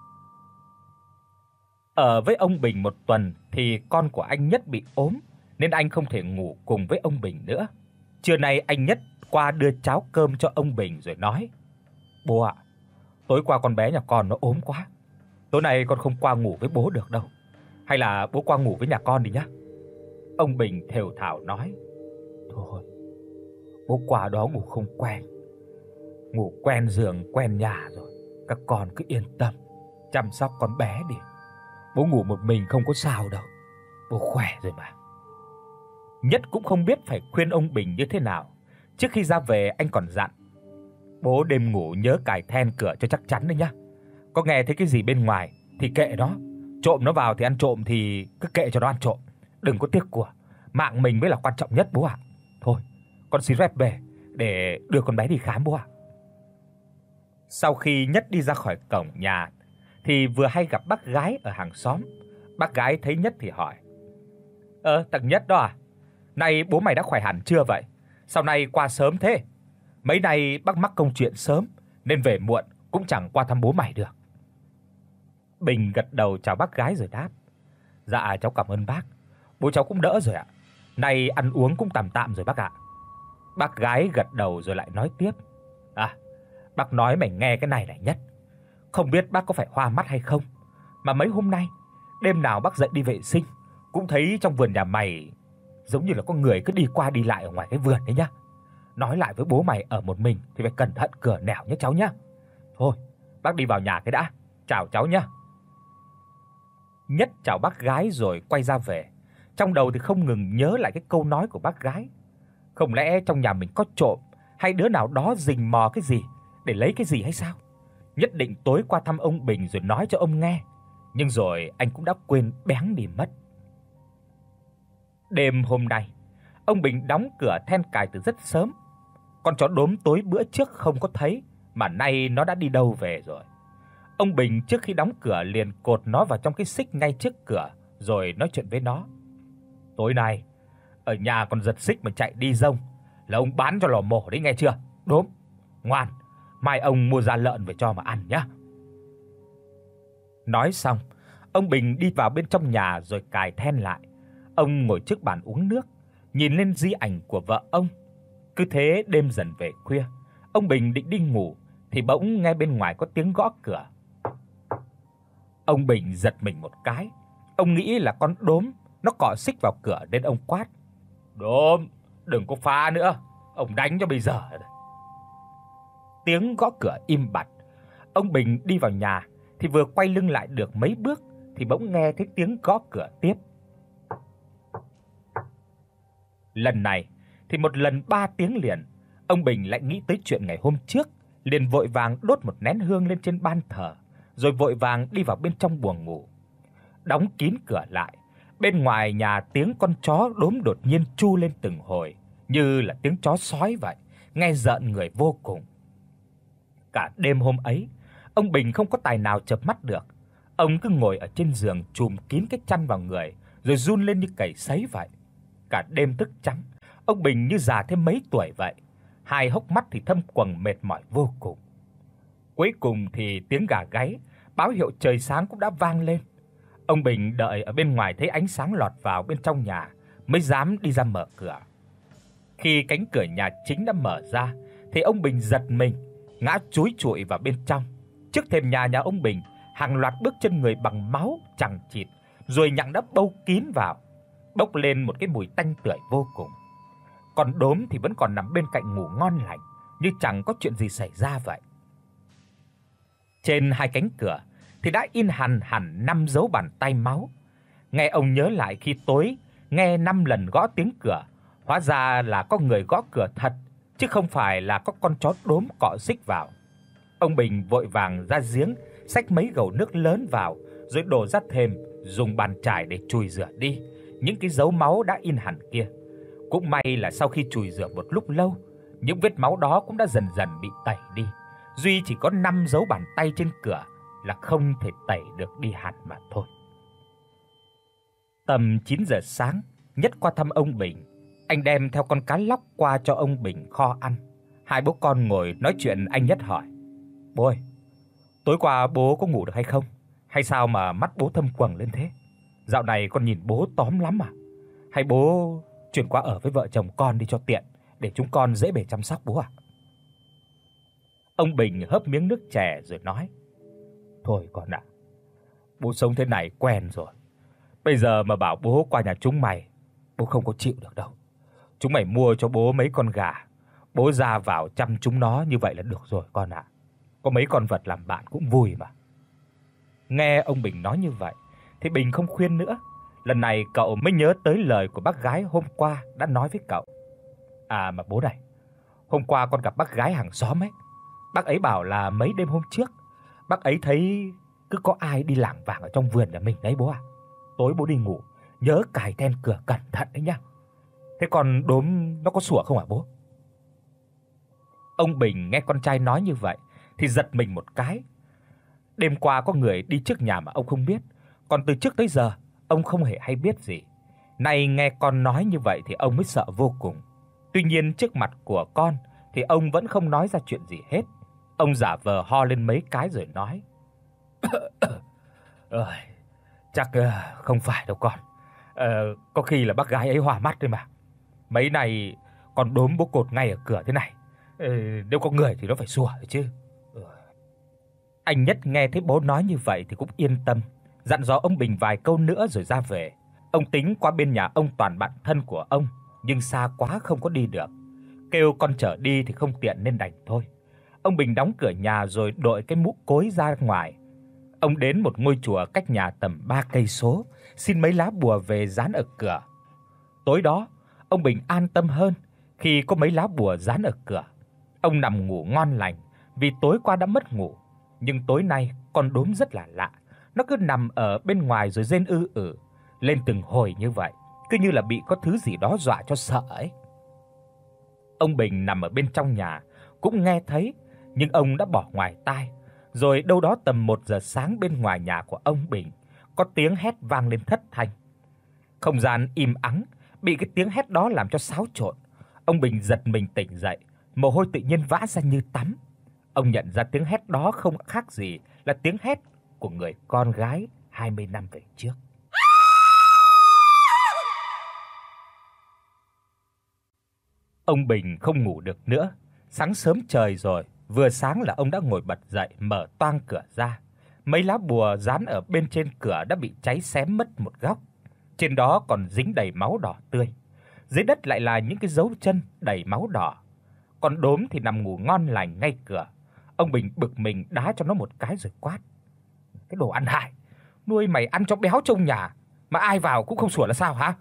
Ở với ông Bình một tuần thì con của anh Nhất bị ốm, nên anh không thể ngủ cùng với ông Bình nữa. Trưa nay anh Nhất qua đưa cháo cơm cho ông Bình rồi nói: "Bố ạ, tối qua con bé nhà con nó ốm quá. Tối nay con không qua ngủ với bố được đâu. Hay là bố qua ngủ với nhà con đi nhá." Ông Bình thều thào nói: "Thôi, bố qua đó ngủ không quen. Ngủ quen giường quen nhà rồi, các con cứ yên tâm chăm sóc con bé đi. Bố ngủ một mình không có sao đâu, bố khỏe rồi mà." Nhất cũng không biết phải khuyên ông Bình như thế nào. Trước khi ra về anh còn dặn: "Bố đêm ngủ nhớ cài then cửa cho chắc chắn đấy nhá. Có nghe thấy cái gì bên ngoài thì kệ nó, trộm nó vào thì ăn trộm thì cứ kệ cho nó ăn trộm, đừng có tiếc của, mạng mình mới là quan trọng nhất bố ạ. Thôi, con xin phép về để đưa con bé đi khám bố ạ." Sau khi Nhất đi ra khỏi cổng nhà thì vừa hay gặp bác gái ở hàng xóm. Bác gái thấy Nhất thì hỏi: "Ờ, thằng Nhất đó à? Này bố mày đã khỏe hẳn chưa vậy? Sao nay qua sớm thế? Mấy nay bác mắc công chuyện sớm nên về muộn cũng chẳng qua thăm bố mày được." Bình gật đầu chào bác gái rồi đáp: "Dạ cháu cảm ơn bác. Bố cháu cũng đỡ rồi ạ. Nay ăn uống cũng tạm tạm rồi bác ạ." Bác gái gật đầu rồi lại nói tiếp: "À, bác nói mày nghe cái này này Nhất. Không biết bác có phải hoa mắt hay không, mà mấy hôm nay đêm nào bác dậy đi vệ sinh cũng thấy trong vườn nhà mày giống như là có người cứ đi qua đi lại ở ngoài cái vườn đấy nhá. Nói lại với bố mày ở một mình thì phải cẩn thận cửa nẻo nhé cháu nhá. Thôi, bác đi vào nhà cái đã. Chào cháu nhá." Nhất chào bác gái rồi quay ra về. Trong đầu thì không ngừng nhớ lại cái câu nói của bác gái. Không lẽ trong nhà mình có trộm hay đứa nào đó rình mò cái gì để lấy cái gì hay sao? Nhất định tối qua thăm ông Bình rồi nói cho ông nghe, nhưng rồi anh cũng đã quên béng đi mất. Đêm hôm nay, ông Bình đóng cửa then cài từ rất sớm. Con chó đốm tối bữa trước không có thấy, mà nay nó đã đi đâu về rồi. Ông Bình trước khi đóng cửa liền cột nó vào trong cái xích ngay trước cửa rồi nói chuyện với nó: "Tối nay ở nhà còn giật xích mà chạy đi rông là ông bán cho lò mổ đấy nghe chưa? Đốm, ngoan, mai ông mua da lợn về cho mà ăn nhá." Nói xong, ông Bình đi vào bên trong nhà rồi cài then lại. Ông ngồi trước bàn uống nước, nhìn lên di ảnh của vợ ông. Cứ thế đêm dần về khuya, ông Bình định đi ngủ thì bỗng nghe bên ngoài có tiếng gõ cửa. Ông Bình giật mình một cái. Ông nghĩ là con đốm nó cọ xích vào cửa nên ông quát: "Đốm, đừng có phá nữa, ông đánh cho bây giờ." Tiếng gõ cửa im bặt. Ông Bình đi vào nhà thì vừa quay lưng lại được mấy bước thì bỗng nghe thấy tiếng gõ cửa tiếp. Lần này thì một lần ba tiếng liền. Ông Bình lại nghĩ tới chuyện ngày hôm trước, liền vội vàng đốt một nén hương lên trên ban thờ, rồi vội vàng đi vào bên trong buồng ngủ. Đóng kín cửa lại, bên ngoài nhà tiếng con chó đốm đột nhiên tru lên từng hồi, như là tiếng chó sói vậy, nghe rợn người vô cùng. Cả đêm hôm ấy, ông Bình không có tài nào chợp mắt được. Ông cứ ngồi ở trên giường trùm kín cái chăn vào người, rồi run lên như cầy sấy vậy. Cả đêm thức trắng, ông Bình như già thêm mấy tuổi vậy. Hai hốc mắt thì thâm quầng mệt mỏi vô cùng. Cuối cùng thì tiếng gà gáy, báo hiệu trời sáng cũng đã vang lên. Ông Bình đợi ở bên ngoài thấy ánh sáng lọt vào bên trong nhà mới dám đi ra mở cửa. Khi cánh cửa nhà chính đã mở ra thì ông Bình giật mình, ngã chúi chụi vào bên trong. Trước thềm nhà nhà ông Bình, hàng loạt bước chân người bằng máu chằng chịt, rồi nhặng đã bâu kín vào, bốc lên một cái mùi tanh tưởi vô cùng. Còn đốm thì vẫn còn nằm bên cạnh ngủ ngon lành, như chẳng có chuyện gì xảy ra vậy. Trên hai cánh cửa thì đã in hằn hẳn năm dấu bàn tay máu. Nghe ông nhớ lại khi tối nghe năm lần gõ tiếng cửa, hóa ra là có người gõ cửa thật, chứ không phải là có con chó đốm cọ xích vào. Ông Bình vội vàng ra giếng, xách mấy gầu nước lớn vào, rồi đổ ra thềm, dùng bàn chải để chùi rửa đi những cái dấu máu đã in hẳn kia. Cũng may là sau khi chùi rửa một lúc lâu, những vết máu đó cũng đã dần dần bị tẩy đi. Duy chỉ có năm dấu bàn tay trên cửa là không thể tẩy được đi hẳn mà thôi. Tầm chín giờ sáng, Nhất qua thăm ông Bình. Anh đem theo con cá lóc qua cho ông Bình kho ăn. Hai bố con ngồi nói chuyện, anh Nhất hỏi: "Bố ơi, tối qua bố có ngủ được hay không? Hay sao mà mắt bố thâm quầng lên thế? Dạo này con nhìn bố tóm lắm à? Hay bố chuyển qua ở với vợ chồng con đi cho tiện, để chúng con dễ bề chăm sóc bố ạ?" Ông Bình hớp miếng nước chè rồi nói: "Thôi con ạ, bố sống thế này quen rồi. Bây giờ mà bảo bố qua nhà chúng mày, bố không có chịu được đâu. Chúng mày mua cho bố mấy con gà, bố ra vào chăm chúng nó như vậy là được rồi con ạ. Có mấy con vật làm bạn cũng vui mà." Nghe ông Bình nói như vậy thì Bình không khuyên nữa. Lần này cậu mới nhớ tới lời của bác gái hôm qua đã nói với cậu. "À mà bố này, hôm qua con gặp bác gái hàng xóm ấy. Bác ấy bảo là mấy đêm hôm trước, bác ấy thấy cứ có ai đi lảng vảng ở trong vườn nhà mình đấy bố ạ. Tối bố đi ngủ nhớ cài then cửa cẩn thận đấy nhá. Thế còn đốm nó có sủa không hả bố?" Ông Bình nghe con trai nói như vậy thì giật mình một cái. Đêm qua có người đi trước nhà mà ông không biết, còn từ trước tới giờ ông không hề hay biết gì. Nay nghe con nói như vậy thì ông mới sợ vô cùng. Tuy nhiên trước mặt của con thì ông vẫn không nói ra chuyện gì hết. Ông giả vờ ho lên mấy cái rồi nói: "Ơi, chắc không phải đâu con. Ờ có khi là bác gái ấy hòa mắt đấy mà. Mấy này con đốm bố cột ngay ở cửa thế này. Ờ, nếu có người thì nó phải sủa chứ." Ừ. Anh Nhất nghe thấy bố nói như vậy thì cũng yên tâm, dặn dò ông Bình vài câu nữa rồi ra về. Ông tính qua bên nhà ông Toàn bạn thân của ông, nhưng xa quá không có đi được. Kêu con chở đi thì không tiện nên đành thôi. Ông Bình đóng cửa nhà rồi đội cái mũ cối ra ngoài. Ông đến một ngôi chùa cách nhà tầm ba cây số, xin mấy lá bùa về dán ở cửa. Tối đó, ông Bình an tâm hơn khi có mấy lá bùa dán ở cửa. Ông nằm ngủ ngon lành vì tối qua đã mất ngủ, nhưng tối nay con đốm rất là lạ. Nó cứ nằm ở bên ngoài rồi rên ư ử lên từng hồi như vậy, cứ như là bị có thứ gì đó dọa cho sợ ấy. Ông Bình nằm ở bên trong nhà cũng nghe thấy, nhưng ông đã bỏ ngoài tai. Rồi đâu đó tầm một giờ sáng, bên ngoài nhà của ông Bình có tiếng hét vang lên thất thanh. Không gian im ắng bị cái tiếng hét đó làm cho xáo trộn. Ông Bình giật mình tỉnh dậy, mồ hôi tự nhiên vã ra như tắm. Ông nhận ra tiếng hét đó không khác gì là tiếng hét của người con gái hai mươi năm về trước. Ông Bình không ngủ được nữa. Sáng sớm trời rồi, vừa sáng là ông đã ngồi bật dậy mở toang cửa ra. Mấy lá bùa dán ở bên trên cửa đã bị cháy xém mất một góc. Trên đó còn dính đầy máu đỏ tươi. Dưới đất lại là những cái dấu chân đầy máu đỏ. Còn đốm thì nằm ngủ ngon lành ngay cửa. Ông Bình bực mình đá cho nó một cái rồi quát: "Cái đồ ăn hại, nuôi mày ăn cho béo trong nhà mà ai vào cũng không sủa là sao hả?"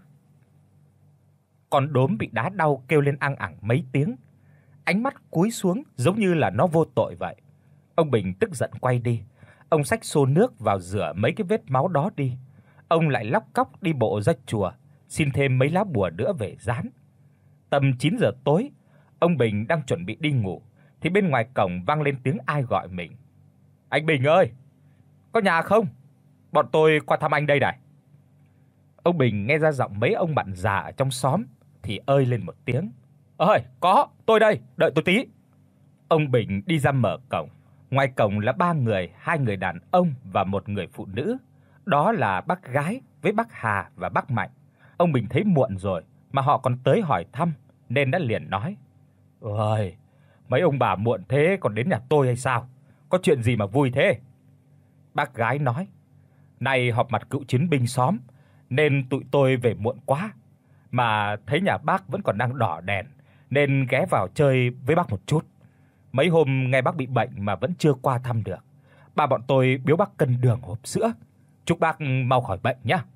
Con đốm bị đá đau kêu lên ăng ẳng mấy tiếng, ánh mắt cúi xuống giống như là nó vô tội vậy. Ông Bình tức giận quay đi. Ông xách xô nước vào rửa mấy cái vết máu đó đi. Ông lại lóc cóc đi bộ ra chùa, xin thêm mấy lá bùa nữa về dán. Tầm chín giờ tối, ông Bình đang chuẩn bị đi ngủ thì bên ngoài cổng vang lên tiếng ai gọi mình. "Anh Bình ơi, có nhà không? Bọn tôi qua thăm anh đây này." Ông Bình nghe ra giọng mấy ông bạn già ở trong xóm thì ơi lên một tiếng. "Ơi, có, tôi đây, đợi tôi tí." Ông Bình đi ra mở cổng. Ngoài cổng là ba người, hai người đàn ông và một người phụ nữ. Đó là bác gái với bác Hà và bác Mạnh. Ông Bình thấy muộn rồi mà họ còn tới hỏi thăm nên đã liền nói: "Ôi, mấy ông bà muộn thế còn đến nhà tôi hay sao? Có chuyện gì mà vui thế?" Bác gái nói: "Nay họp mặt cựu chiến binh xóm nên tụi tôi về muộn quá, mà thấy nhà bác vẫn còn đang đỏ đèn nên ghé vào chơi với bác một chút. Mấy hôm nghe bác bị bệnh mà vẫn chưa qua thăm được. Bà bọn tôi biếu bác cân đường hộp sữa. Chúc bác mau khỏi bệnh nhé."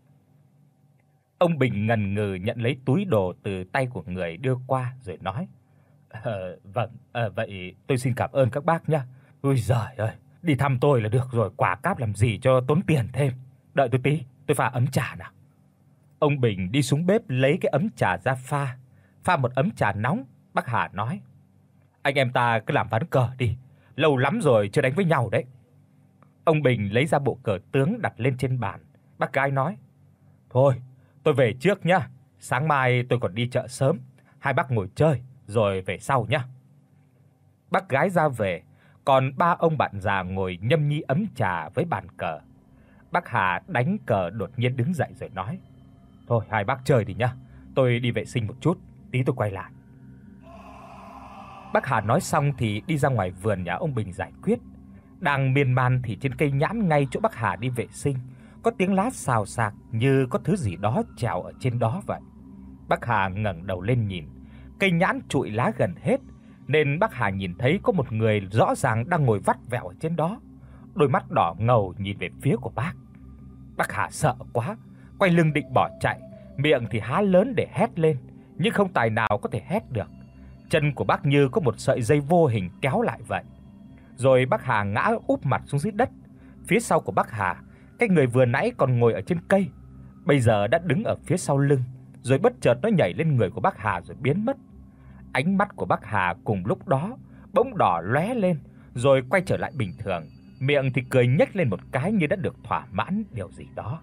Ông Bình ngần ngừ nhận lấy túi đồ từ tay của người đưa qua rồi nói: "Ờ vâng, ờ vậy tôi xin cảm ơn các bác nhé. Ôi giời ơi, đi thăm tôi là được rồi, quà cáp làm gì cho tốn tiền thêm. Đợi tôi tí, tôi pha ấm trà nào." Ông Bình đi xuống bếp lấy cái ấm trà ra pha. Pha một ấm trà nóng, bác Hà nói: "Anh em ta cứ làm ván cờ đi, lâu lắm rồi chưa đánh với nhau đấy." Ông Bình lấy ra bộ cờ tướng đặt lên trên bàn. Bác gái nói: Thôi, tôi về trước nhá. Sáng mai tôi còn đi chợ sớm, hai bác ngồi chơi rồi về sau nhá. Bác gái ra về, còn ba ông bạn già ngồi nhâm nhi ấm trà với bàn cờ. Bác Hà đánh cờ đột nhiên đứng dậy rồi nói: "Thôi hai bác chơi đi nhá, tôi đi vệ sinh một chút, tí tôi quay lại." Bác Hà nói xong thì đi ra ngoài vườn nhà ông Bình giải quyết. Đang miên man thì trên cây nhãn ngay chỗ bác Hà đi vệ sinh, có tiếng lá xào xạc như có thứ gì đó trèo ở trên đó vậy. Bác Hà ngẩng đầu lên nhìn, cây nhãn trụi lá gần hết nên bác Hà nhìn thấy có một người rõ ràng đang ngồi vắt vẹo ở trên đó, đôi mắt đỏ ngầu nhìn về phía của bác. Bác Hà sợ quá, quay lưng định bỏ chạy, miệng thì há lớn để hét lên, nhưng không tài nào có thể hét được. Chân của bác như có một sợi dây vô hình kéo lại vậy. Rồi bác Hà ngã úp mặt xuống dưới đất. Phía sau của bác Hà, cái người vừa nãy còn ngồi ở trên cây, bây giờ đã đứng ở phía sau lưng, rồi bất chợt nó nhảy lên người của bác Hà rồi biến mất. Ánh mắt của bác Hà cùng lúc đó bỗng đỏ lóe lên, rồi quay trở lại bình thường, miệng thì cười nhếch lên một cái như đã được thỏa mãn điều gì đó.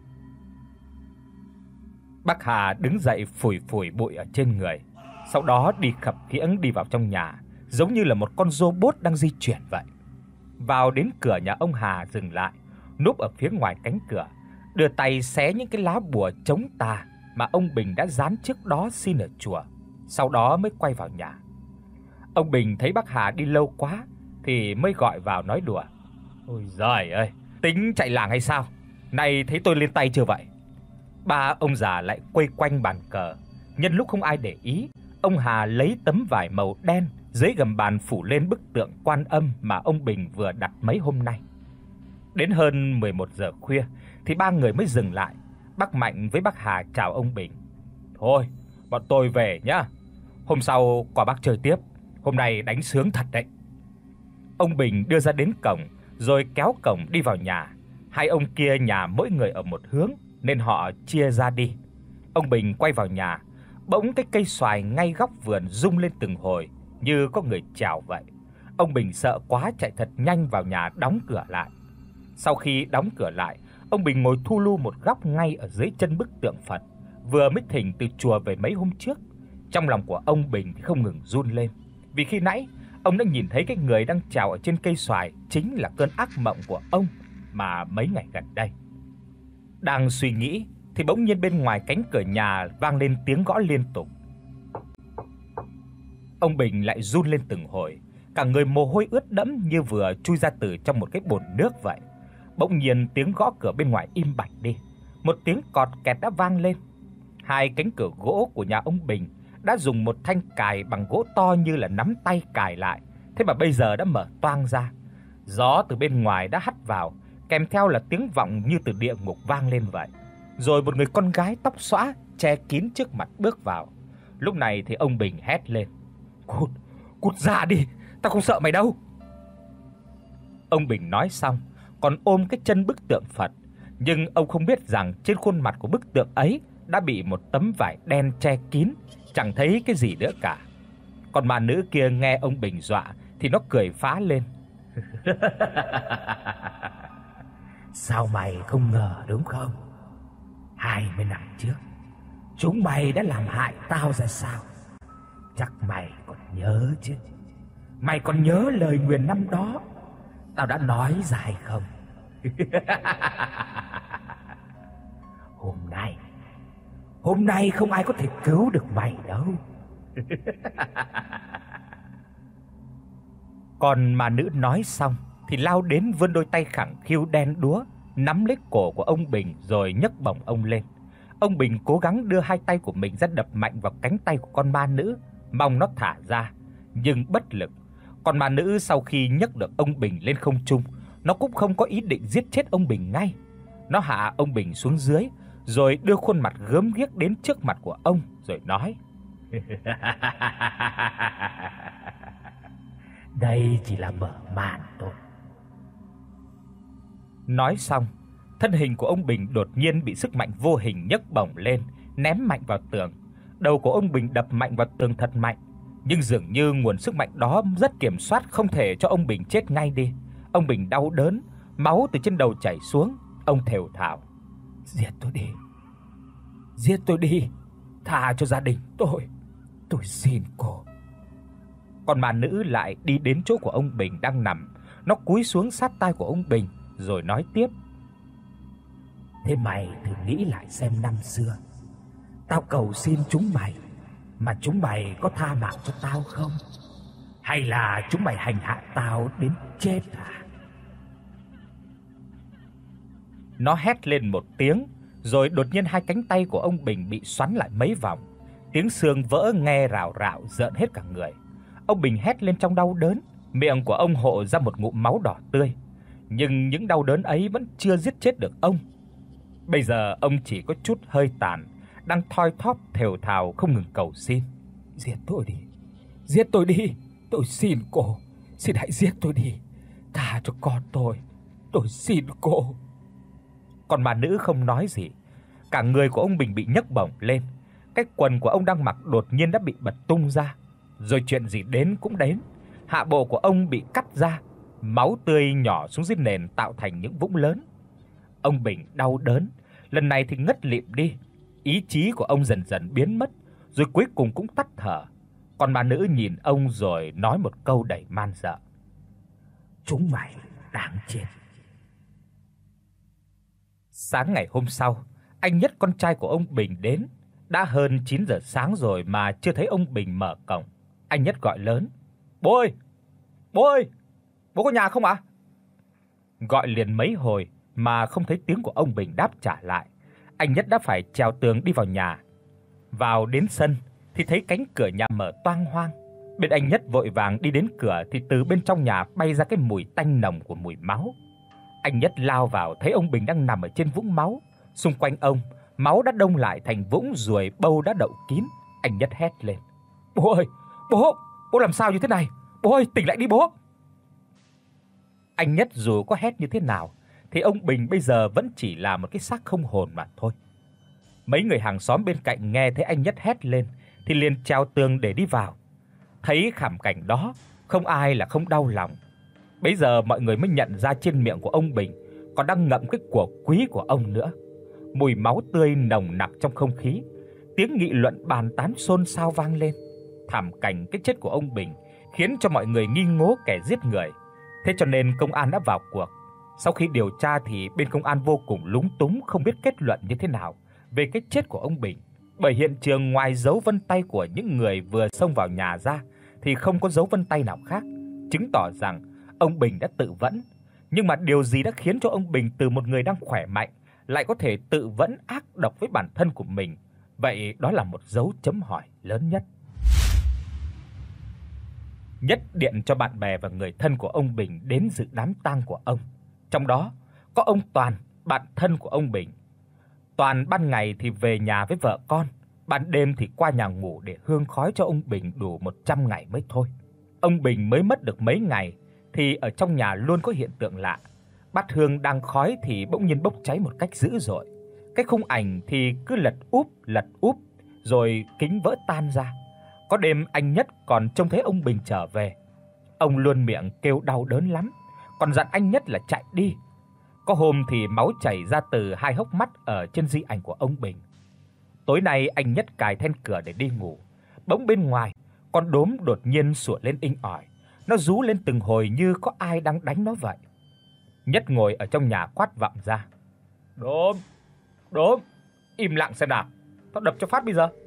Bác Hà đứng dậy phủi phủi bụi ở trên người, sau đó đi khập khiễng đi vào trong nhà, giống như là một con robot đang di chuyển vậy. Vào đến cửa nhà ông Hà dừng lại, núp ở phía ngoài cánh cửa, đưa tay xé những cái lá bùa chống tà mà ông Bình đã dán trước đó xin ở chùa, sau đó mới quay vào nhà. Ông Bình thấy bác Hà đi lâu quá thì mới gọi vào nói đùa: "Ôi giời ơi, tính chạy làng hay sao? Này thấy tôi lên tay chưa vậy?" Ba ông già lại quây quanh bàn cờ. Nhân lúc không ai để ý, ông Hà lấy tấm vải màu đen dưới gầm bàn phủ lên bức tượng Quan Âm mà ông Bình vừa đặt mấy hôm nay. Đến hơn mười một giờ khuya thì ba người mới dừng lại. Bác Mạnh với bác Hà chào ông Bình: "Thôi, bọn tôi về nhá. Hôm sau qua bác chơi tiếp, hôm nay đánh sướng thật đấy." Ông Bình đưa ra đến cổng rồi kéo cổng đi vào nhà. Hai ông kia nhà mỗi người ở một hướng nên họ chia ra đi. Ông Bình quay vào nhà, bỗng cái cây xoài ngay góc vườn rung lên từng hồi như có người chào vậy. Ông Bình sợ quá chạy thật nhanh vào nhà đóng cửa lại. Sau khi đóng cửa lại, ông Bình ngồi thu lu một góc ngay ở dưới chân bức tượng Phật vừa mới thỉnh từ chùa về mấy hôm trước. Trong lòng của ông Bình thì không ngừng run lên, vì khi nãy ông đã nhìn thấy cái người đang trèo ở trên cây xoài chính là cơn ác mộng của ông mà mấy ngày gần đây. Đang suy nghĩ thì bỗng nhiên bên ngoài cánh cửa nhà vang lên tiếng gõ liên tục. Ông Bình lại run lên từng hồi, cả người mồ hôi ướt đẫm như vừa chui ra từ trong một cái bồn nước vậy. Bỗng nhiên tiếng gõ cửa bên ngoài im bặt đi, một tiếng cọt kẹt đã vang lên. Hai cánh cửa gỗ của nhà ông Bình đã dùng một thanh cài bằng gỗ to như là nắm tay cài lại, thế mà bây giờ đã mở toang ra. Gió từ bên ngoài đã hắt vào, kèm theo là tiếng vọng như từ địa ngục vang lên vậy. Rồi một người con gái tóc xõa che kín trước mặt bước vào. Lúc này thì ông Bình hét lên: "Cút, cút ra đi, tao không sợ mày đâu." Ông Bình nói xong còn ôm cái chân bức tượng Phật, nhưng ông không biết rằng trên khuôn mặt của bức tượng ấy đã bị một tấm vải đen che kín, chẳng thấy cái gì nữa cả. Còn ma nữ kia nghe ông Bình dọa thì nó cười phá lên: "Sao mày không ngờ đúng không? Hai mươi năm trước, chúng mày đã làm hại tao ra sao? Chắc mày còn nhớ chứ? Mày còn nhớ lời nguyền năm đó tao đã nói ra hay không?" Hôm nay, hôm nay không ai có thể cứu được mày đâu." Còn ma nữ nói xong thì lao đến vươn đôi tay khẳng khiu đen đúa, nắm lấy cổ của ông Bình rồi nhấc bổng ông lên. Ông Bình cố gắng đưa hai tay của mình ra đập mạnh vào cánh tay của con ma nữ, mong nó thả ra, nhưng bất lực. Con ma nữ sau khi nhấc được ông Bình lên không trung, nó cũng không có ý định giết chết ông Bình ngay. Nó hạ ông Bình xuống dưới, rồi đưa khuôn mặt gớm ghiếc đến trước mặt của ông rồi nói: "Đây chỉ là mở màn thôi." Nói xong, thân hình của ông Bình đột nhiên bị sức mạnh vô hình nhấc bổng lên, ném mạnh vào tường. Đầu của ông Bình đập mạnh vào tường thật mạnh, nhưng dường như nguồn sức mạnh đó rất kiểm soát, không thể cho ông Bình chết ngay đi. Ông Bình đau đớn, máu từ trên đầu chảy xuống, ông thều thào: "Giết tôi đi, Giết tôi đi, tha cho gia đình tôi. Tôi xin cô." Còn mà nữ lại đi đến chỗ của ông Bình đang nằm, nó cúi xuống sát tai của ông Bình rồi nói tiếp: "Thế mày thử nghĩ lại xem năm xưa, tao cầu xin chúng mày mà chúng mày có tha mạng cho tao không? Hay là chúng mày hành hạ tao đến chết à?" Nó hét lên một tiếng, rồi đột nhiên hai cánh tay của ông Bình bị xoắn lại mấy vòng. Tiếng xương vỡ nghe rào rào rợn hết cả người. Ông Bình hét lên trong đau đớn, miệng của ông hộ ra một ngụm máu đỏ tươi, nhưng những đau đớn ấy vẫn chưa giết chết được ông. Bây giờ ông chỉ có chút hơi tàn, đang thoi thóp thều thào không ngừng cầu xin: "Giết tôi đi, giết tôi đi, tôi xin cô, xin hãy giết tôi đi, tha cho con tôi, tôi xin cô." Còn bà nữ không nói gì. Cả người của ông Bình bị nhấc bổng lên, cái quần của ông đang mặc đột nhiên đã bị bật tung ra. Rồi chuyện gì đến cũng đến, hạ bộ của ông bị cắt ra, máu tươi nhỏ xuống dưới nền tạo thành những vũng lớn. Ông Bình đau đớn, lần này thì ngất lịm đi, ý chí của ông dần dần biến mất, rồi cuối cùng cũng tắt thở. Còn bà nữ nhìn ông rồi nói một câu đầy man dợ: "Chúng mày đáng chết." Sáng ngày hôm sau, anh Nhất con trai của ông Bình đến. Đã hơn chín giờ sáng rồi mà chưa thấy ông Bình mở cổng. Anh Nhất gọi lớn: "Bố ơi! Bố ơi! Bố có nhà không ạ?" Gọi liền mấy hồi mà không thấy tiếng của ông Bình đáp trả lại. Anh Nhất đã phải trèo tường đi vào nhà. Vào đến sân thì thấy cánh cửa nhà mở toang hoang. Bên anh Nhất vội vàng đi đến cửa thì từ bên trong nhà bay ra cái mùi tanh nồng của mùi máu. Anh Nhất lao vào thấy ông Bình đang nằm ở trên vũng máu, xung quanh ông máu đã đông lại thành vũng ruồi bâu đã đậu kín. Anh Nhất hét lên: "Bố ơi, bố, bố làm sao như thế này? Bố ơi, tỉnh lại đi bố." Anh Nhất dù có hét như thế nào thì ông Bình bây giờ vẫn chỉ là một cái xác không hồn mà thôi. Mấy người hàng xóm bên cạnh nghe thấy anh Nhất hét lên thì liền trèo tường để đi vào. Thấy khảm cảnh đó, không ai là không đau lòng. Bấy giờ mọi người mới nhận ra trên miệng của ông Bình còn đang ngậm cái của quý của ông nữa. Mùi máu tươi nồng nặc trong không khí, tiếng nghị luận bàn tán xôn xao vang lên. Thảm cảnh cái chết của ông Bình khiến cho mọi người nghi ngố kẻ giết người. Thế cho nên công an đã vào cuộc. Sau khi điều tra thì bên công an vô cùng lúng túng không biết kết luận như thế nào về cái chết của ông Bình, bởi hiện trường ngoài dấu vân tay của những người vừa xông vào nhà ra thì không có dấu vân tay nào khác, chứng tỏ rằng ông Bình đã tự vẫn. Nhưng mà điều gì đã khiến cho ông Bình từ một người đang khỏe mạnh lại có thể tự vẫn ác độc với bản thân của mình? Vậy đó là một dấu chấm hỏi lớn nhất. Nhất điện cho bạn bè và người thân của ông Bình đến dự đám tang của ông. Trong đó có ông Toàn, bạn thân của ông Bình. Toàn ban ngày thì về nhà với vợ con, ban đêm thì qua nhà ngủ để hương khói cho ông Bình đủ một trăm ngày mới thôi. Ông Bình mới mất được mấy ngày thì ở trong nhà luôn có hiện tượng lạ. Bát hương đang khói thì bỗng nhiên bốc cháy một cách dữ dội. Cái khung ảnh thì cứ lật úp lật úp rồi kính vỡ tan ra. Có đêm anh Nhất còn trông thấy ông Bình trở về. Ông luôn miệng kêu đau đớn lắm, còn dặn anh Nhất là chạy đi. Có hôm thì máu chảy ra từ hai hốc mắt ở trên di ảnh của ông Bình. Tối nay anh Nhất cài then cửa để đi ngủ. Bỗng bên ngoài, con đốm đột nhiên sủa lên inh ỏi. Nó rú lên từng hồi như có ai đang đánh nó vậy. Nhất ngồi ở trong nhà quát vọng ra: "Đốm, đốm, im lặng xem nào, tao đập cho phát bây giờ."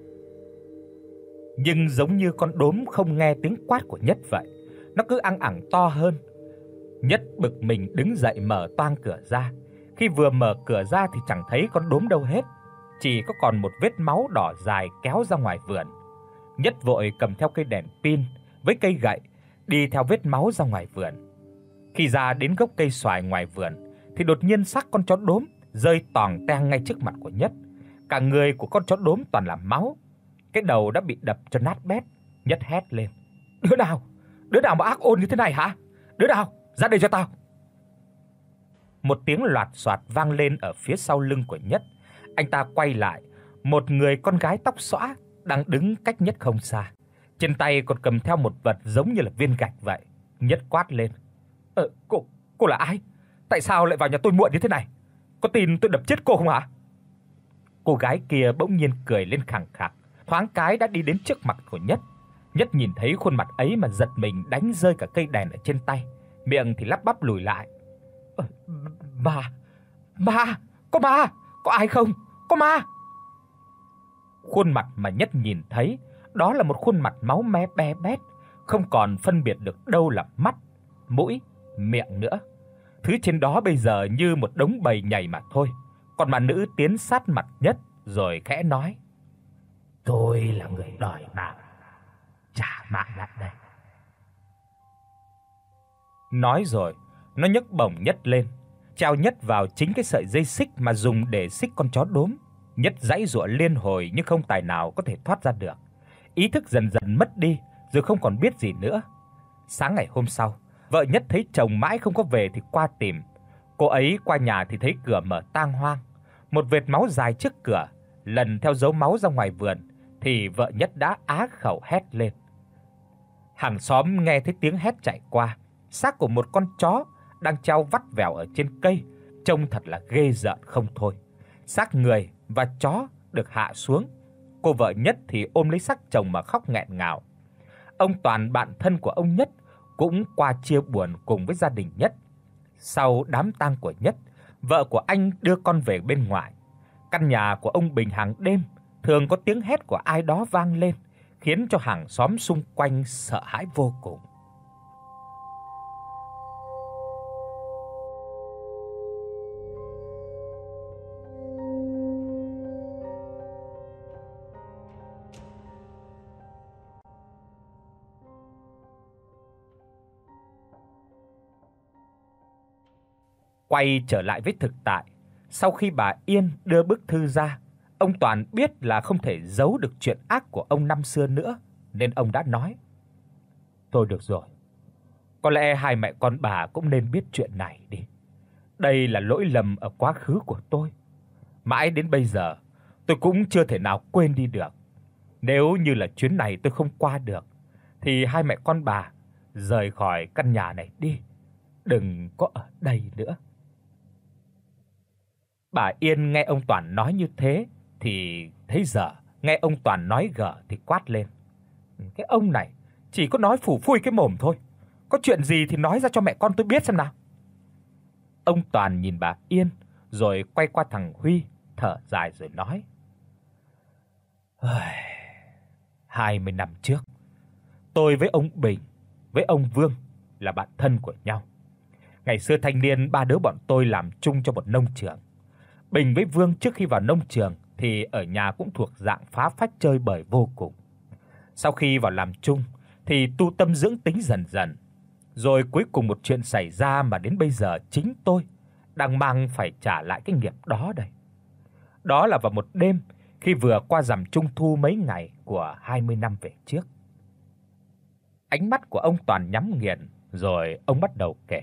Nhưng giống như con đốm không nghe tiếng quát của Nhất vậy, nó cứ ăng ẳng to hơn. Nhất bực mình đứng dậy mở toang cửa ra. Khi vừa mở cửa ra thì chẳng thấy con đốm đâu hết, chỉ có còn một vết máu đỏ dài kéo ra ngoài vườn. Nhất vội cầm theo cây đèn pin với cây gậy đi theo vết máu ra ngoài vườn. Khi ra đến gốc cây xoài ngoài vườn thì đột nhiên xác con chó đốm rơi toòng teng ngay trước mặt của Nhất. Cả người của con chó đốm toàn là máu, cái đầu đã bị đập cho nát bét. Nhất hét lên: "Đứa nào? Đứa nào mà ác ôn như thế này hả? Đứa nào? Ra đây cho tao." Một tiếng loạt xoạt vang lên ở phía sau lưng của Nhất. Anh ta quay lại, một người con gái tóc xõa đang đứng cách Nhất không xa. Trên tay còn cầm theo một vật giống như là viên gạch vậy. Nhất quát lên: "Ờ cô, cô là ai? Tại sao lại vào nhà tôi muộn như thế này? Có tin tôi đập chết cô không hả?" Cô gái kia bỗng nhiên cười lên khẳng khặc, thoáng cái đã đi đến trước mặt của Nhất. Nhất nhìn thấy khuôn mặt ấy mà giật mình đánh rơi cả cây đèn ở trên tay, miệng thì lắp bắp lùi lại. Ờ, ma, ma, có ma, có ai không? Có ma. Khuôn mặt mà Nhất nhìn thấy, đó là một khuôn mặt máu me be bét, không còn phân biệt được đâu là mắt, mũi, miệng nữa. Thứ trên đó bây giờ như một đống bầy nhầy mà thôi. Còn mà nữ tiến sát mặt Nhất rồi khẽ nói: "Tôi là người đòi mạng, trả mạng lại đây." Nói rồi, nó nhấc bổng Nhất lên, treo Nhất vào chính cái sợi dây xích mà dùng để xích con chó đốm. Nhất giãy giụa liên hồi nhưng không tài nào có thể thoát ra được. Ý thức dần dần mất đi, rồi không còn biết gì nữa. Sáng ngày hôm sau, vợ Nhất thấy chồng mãi không có về thì qua tìm. Cô ấy qua nhà thì thấy cửa mở tang hoang, một vệt máu dài trước cửa, lần theo dấu máu ra ngoài vườn thì vợ Nhất đã á khẩu hét lên. Hàng xóm nghe thấy tiếng hét chạy qua, xác của một con chó đang treo vắt vẻo ở trên cây, trông thật là ghê rợn không thôi. Xác người và chó được hạ xuống. Cô vợ Nhất thì ôm lấy xác chồng mà khóc nghẹn ngào. Ông Toàn, bạn thân của ông Nhất, cũng qua chia buồn cùng với gia đình Nhất. Sau đám tang của Nhất, vợ của anh đưa con về bên ngoài. Căn nhà của ông Bình hàng đêm thường có tiếng hét của ai đó vang lên, khiến cho hàng xóm xung quanh sợ hãi vô cùng. Quay trở lại với thực tại, sau khi bà Yên đưa bức thư ra, ông Toàn biết là không thể giấu được chuyện ác của ông năm xưa nữa, nên ông đã nói: "Thôi được rồi, có lẽ hai mẹ con bà cũng nên biết chuyện này đi. Đây là lỗi lầm ở quá khứ của tôi. Mãi đến bây giờ, tôi cũng chưa thể nào quên đi được. Nếu như là chuyến này tôi không qua được, thì hai mẹ con bà rời khỏi căn nhà này đi, đừng có ở đây nữa." Bà Yên nghe ông Toàn nói như thế thì thấy dở, nghe ông Toàn nói gở thì quát lên: "Cái ông này chỉ có nói phủi phui cái mồm thôi, có chuyện gì thì nói ra cho mẹ con tôi biết xem nào." Ông Toàn nhìn bà Yên rồi quay qua thằng Huy, thở dài rồi nói: hai mươi năm trước, tôi với ông Bình, với ông Vương là bạn thân của nhau. Ngày xưa thanh niên ba đứa bọn tôi làm chung cho một nông trường. Bình với Vương trước khi vào nông trường thì ở nhà cũng thuộc dạng phá phách chơi bời vô cùng. Sau khi vào làm chung thì tu tâm dưỡng tính dần dần. Rồi cuối cùng một chuyện xảy ra mà đến bây giờ chính tôi đang mang phải trả lại cái nghiệp đó đây. Đó là vào một đêm khi vừa qua rằm Trung thu mấy ngày của hai mươi năm về trước. Ánh mắt của ông Toàn nhắm nghiền rồi ông bắt đầu kể.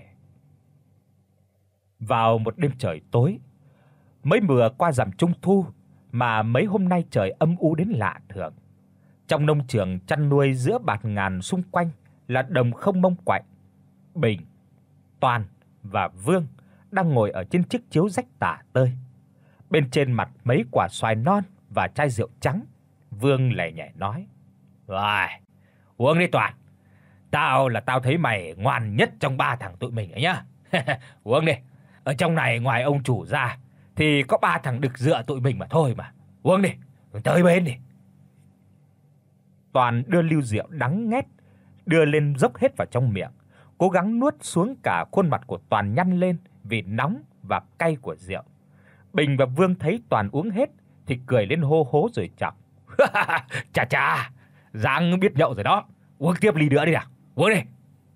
Vào một đêm trời tối, mới vừa qua rằm Trung thu mà mấy hôm nay trời âm u đến lạ thường. Trong nông trường chăn nuôi giữa bạt ngàn xung quanh là đồng không mông quạnh. Bình, Toàn và Vương đang ngồi ở trên chiếc chiếu rách tả tơi. Bên trên mặt mấy quả xoài non và chai rượu trắng. Vương lẻ nhẹ nói: "Rồi, uống đi Toàn. Tao là tao thấy mày ngoan nhất trong ba thằng tụi mình ấy nhá. Uống đi. Ở trong này ngoài ông chủ ra thì có ba thằng đực dựa tụi mình mà thôi mà. Uống đi, tới bên đi." Toàn đưa ly rượu đắng nghét đưa lên dốc hết vào trong miệng, cố gắng nuốt xuống. Cả khuôn mặt của Toàn nhăn lên vì nóng và cay của rượu. Bình và Vương thấy Toàn uống hết thì cười lên hô hố rồi chọc: "Chà chà, Giang biết nhậu rồi đó. Uống tiếp ly nữa đi nào. Uống đi."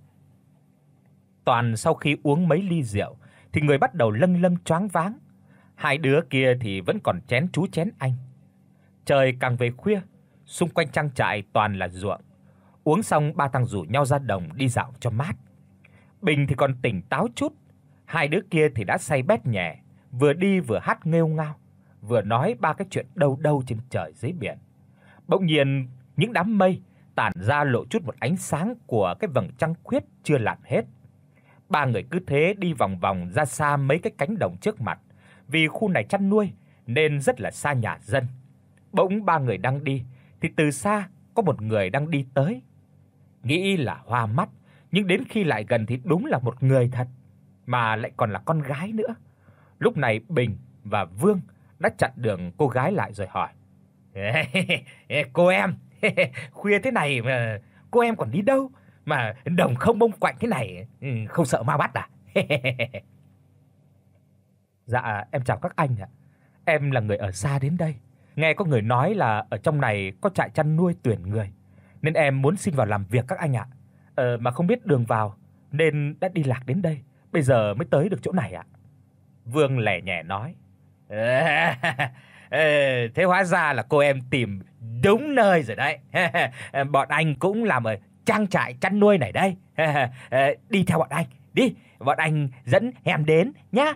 Toàn sau khi uống mấy ly rượu thì người bắt đầu lâng lâng choáng váng. Hai đứa kia thì vẫn còn chén chú chén anh. Trời càng về khuya, xung quanh trang trại toàn là ruộng. Uống xong ba thằng rủ nhau ra đồng đi dạo cho mát. Bình thì còn tỉnh táo chút, hai đứa kia thì đã say bét nhẹ, vừa đi vừa hát nghêu ngao, vừa nói ba cái chuyện đâu đâu trên trời dưới biển. Bỗng nhiên những đám mây tản ra lộ chút một ánh sáng của cái vầng trăng khuyết chưa lặn hết. Ba người cứ thế đi vòng vòng ra xa mấy cái cánh đồng trước mặt, vì khu này chăn nuôi nên rất là xa nhà dân. Bỗng ba người đang đi thì từ xa có một người đang đi tới. Nghĩ là hoa mắt, nhưng đến khi lại gần thì đúng là một người thật, mà lại còn là con gái nữa. Lúc này Bình và Vương đã chặn đường cô gái lại rồi hỏi: "Cô em, khuya thế này mà cô em còn đi đâu mà đồng không bông quạnh thế này, không sợ ma bắt à?" "Dạ em chào các anh ạ. Em là người ở xa đến đây. Nghe có người nói là ở trong này có trại chăn nuôi tuyển người, nên em muốn xin vào làm việc các anh ạ. Ờ mà không biết đường vào nên đã đi lạc đến đây, bây giờ mới tới được chỗ này ạ." Vương lẻ nhẹ nói: "Ê, thế hóa ra là cô em tìm đúng nơi rồi đấy. Bọn anh cũng làm ở trang trại chăn nuôi này đây. Đi theo bọn anh, đi, bọn anh dẫn em đến nhá."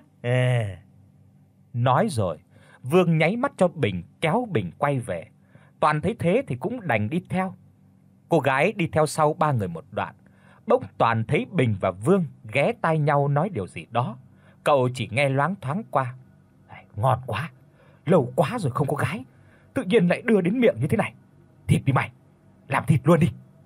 Nói rồi, Vương nháy mắt cho Bình kéo Bình quay về. Toàn thấy thế thì cũng đành đi theo. Cô gái đi theo sau ba người một đoạn, bỗng Toàn thấy Bình và Vương ghé tai nhau nói điều gì đó. Cậu chỉ nghe loáng thoáng qua: "Ngon quá, lâu quá rồi không có gái, tự nhiên lại đưa đến miệng như thế này. Thịt đi mày, làm thịt luôn đi."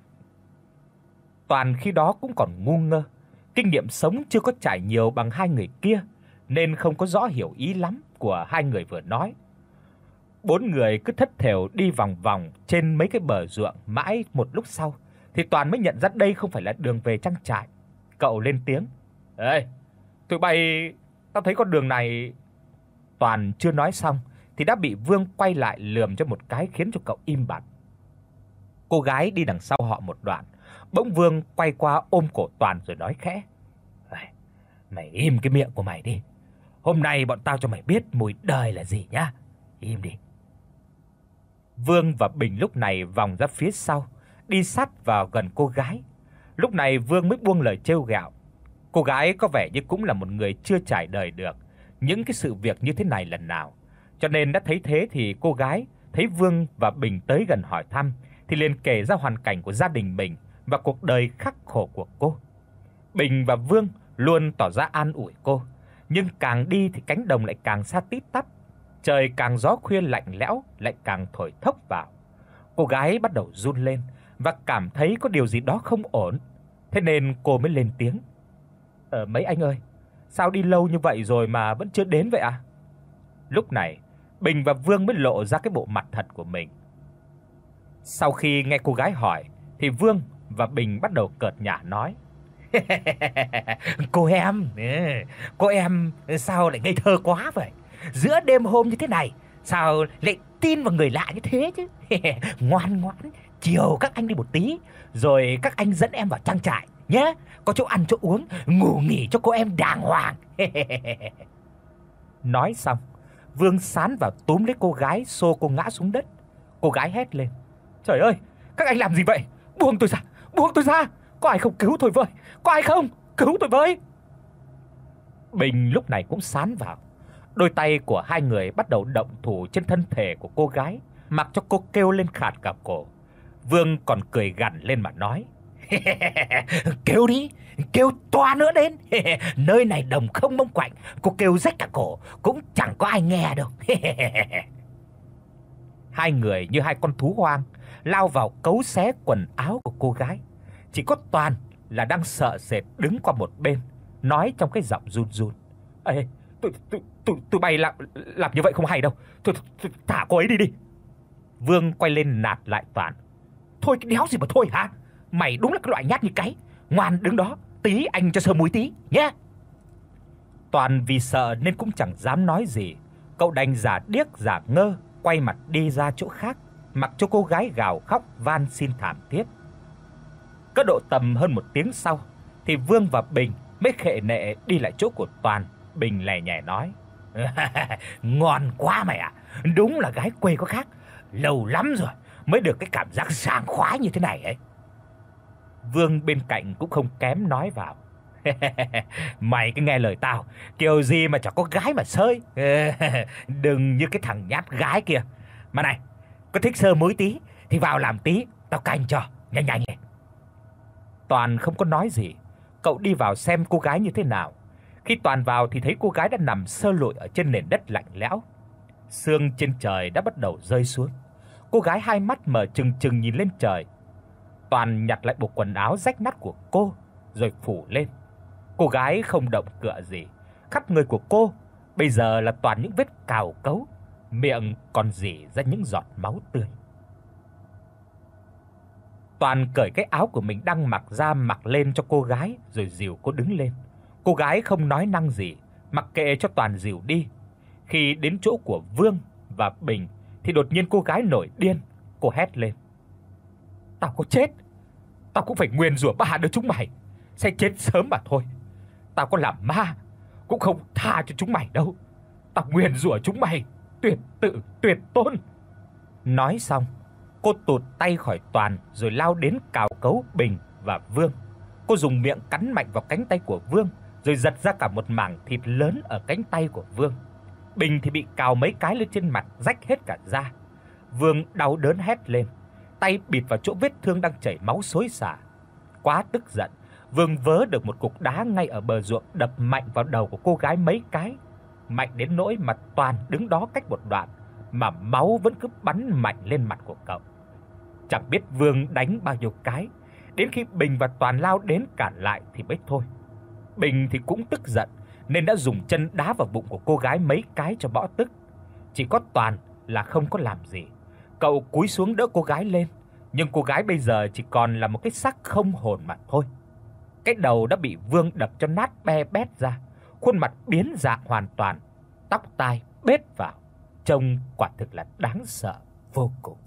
Toàn khi đó cũng còn ngu ngơ, kinh nghiệm sống chưa có trải nhiều bằng hai người kia, nên không có rõ hiểu ý lắm của hai người vừa nói. Bốn người cứ thất thểu đi vòng vòng trên mấy cái bờ ruộng, mãi một lúc sau thì Toàn mới nhận ra đây không phải là đường về trang trại. Cậu lên tiếng: "Ê, tụi bay, tao thấy con đường này..." Toàn chưa nói xong thì đã bị Vương quay lại lườm cho một cái khiến cho cậu im bặt. Cô gái đi đằng sau họ một đoạn, bỗng Vương quay qua ôm cổ Toàn rồi nói khẽ: "Mày im cái miệng của mày đi. Hôm nay bọn tao cho mày biết mùi đời là gì nhá. Im đi." Vương và Bình lúc này vòng ra phía sau, đi sát vào gần cô gái. Lúc này Vương mới buông lời trêu ghẹo. Cô gái có vẻ như cũng là một người chưa trải đời được những cái sự việc như thế này lần nào, cho nên đã thấy thế thì cô gái thấy Vương và Bình tới gần hỏi thăm thì liền kể ra hoàn cảnh của gia đình mình và cuộc đời khắc khổ của cô. Bình và Vương luôn tỏ ra an ủi cô, nhưng càng đi thì cánh đồng lại càng xa tít tắp, trời càng gió khuya lạnh lẽo lại càng thổi thốc vào. Cô gái bắt đầu run lên và cảm thấy có điều gì đó không ổn, thế nên cô mới lên tiếng: "Ờ mấy anh ơi, sao đi lâu như vậy rồi mà vẫn chưa đến vậy ạ?" Lúc này, Bình và Vương mới lộ ra cái bộ mặt thật của mình. Sau khi nghe cô gái hỏi thì Vương và Bình bắt đầu cợt nhả nói: "Cô em, cô em sao lại ngây thơ quá vậy? Giữa đêm hôm như thế này, sao lại tin vào người lạ như thế chứ? Ngoan ngoãn, chiều các anh đi một tí, rồi các anh dẫn em vào trang trại nhé, có chỗ ăn chỗ uống, ngủ nghỉ cho cô em đàng hoàng." Nói xong, Vương sán vào túm lấy cô gái, xô cô ngã xuống đất. Cô gái hét lên: "Trời ơi, các anh làm gì vậy? Buông tôi ra, buông tôi ra, có ai không cứu tôi với? Có ai không? Cứu tôi với!" Bình lúc này cũng sán vào. Đôi tay của hai người bắt đầu động thủ trên thân thể của cô gái, mặc cho cô kêu lên khạt cả cổ. Vương còn cười gằn lên mà nói: "Kêu đi, kêu toa nữa đến. Nơi này đồng không mông quạnh, cô kêu rách cả cổ cũng chẳng có ai nghe đâu." Hai người như hai con thú hoang lao vào cấu xé quần áo của cô gái. Chỉ có Toàn là đang sợ sệt đứng qua một bên, nói trong cái giọng run run: "Ê, tụi tụi tụi tụi bay làm làm như vậy không hay đâu. Thôi, thôi thả cô ấy đi đi." Vương quay lên nạt lại Toàn: "Thôi cái đéo gì mà thôi hả? Mày đúng là cái loại nhát như cái. Ngoan đứng đó, tí anh cho sơ muối tí nhé." Toàn vì sợ nên cũng chẳng dám nói gì. Cậu đành giả điếc giả ngơ quay mặt đi ra chỗ khác, mặc cho cô gái gào khóc van xin thảm thiết. Có độ tầm hơn một tiếng sau thì Vương và Bình mới khệ nệ đi lại chỗ của Toàn. Bình lè nhè nói: "Ngon quá mày ạ, đúng là gái quê có khác. Lâu lắm rồi mới được cái cảm giác sảng khoái như thế này ấy." Vương bên cạnh cũng không kém nói vào: "Mày cứ nghe lời tao, kiểu gì mà chẳng có gái mà sơi. Đừng như cái thằng nhát gái kia. Mà này, có thích sơ muối tí thì vào làm tí, tao canh cho, nhanh nhanh lên." Toàn không có nói gì, cậu đi vào xem cô gái như thế nào. Khi Toàn vào thì thấy cô gái đã nằm sơ lội ở trên nền đất lạnh lẽo. Sương trên trời đã bắt đầu rơi xuống. Cô gái hai mắt mở trừng trừng nhìn lên trời. Toàn nhặt lại bộ quần áo rách nát của cô rồi phủ lên. Cô gái không động cựa gì, khắp người của cô bây giờ là toàn những vết cào cấu, miệng còn rỉ ra những giọt máu tươi. Toàn cởi cái áo của mình đang mặc ra mặc lên cho cô gái rồi dìu cô đứng lên. Cô gái không nói năng gì, mặc kệ cho Toàn dìu đi. Khi đến chỗ của Vương và Bình thì đột nhiên cô gái nổi điên, cô hét lên: "Tao có chết, tao cũng phải nguyền rủa ba đứa chúng mày, sẽ chết sớm mà thôi. Tao có làm ma cũng không tha cho chúng mày đâu. Tao nguyền rủa chúng mày tuyệt tự tuyệt tôn." Nói xong, cô tụt tay khỏi Toàn rồi lao đến cào cấu Bình và Vương. Cô dùng miệng cắn mạnh vào cánh tay của Vương rồi giật ra cả một mảng thịt lớn ở cánh tay của Vương. Bình thì bị cào mấy cái lên trên mặt, rách hết cả da. Vương đau đớn hét lên, tay bịt vào chỗ vết thương đang chảy máu xối xả. Quá tức giận, Vương vớ được một cục đá ngay ở bờ ruộng đập mạnh vào đầu của cô gái mấy cái, mạnh đến nỗi mà Toàn đứng đó cách một đoạn mà máu vẫn cứ bắn mạnh lên mặt của cậu. Chẳng biết Vương đánh bao nhiêu cái, đến khi Bình và Toàn lao đến cản lại thì mới thôi. Bình thì cũng tức giận nên đã dùng chân đá vào bụng của cô gái mấy cái cho bỏ tức. Chỉ có Toàn là không có làm gì. Cậu cúi xuống đỡ cô gái lên, nhưng cô gái bây giờ chỉ còn là một cái xác không hồn mà thôi. Cái đầu đã bị Vương đập cho nát be bét ra, khuôn mặt biến dạng hoàn toàn, tóc tai bết vào, trông quả thực là đáng sợ vô cùng.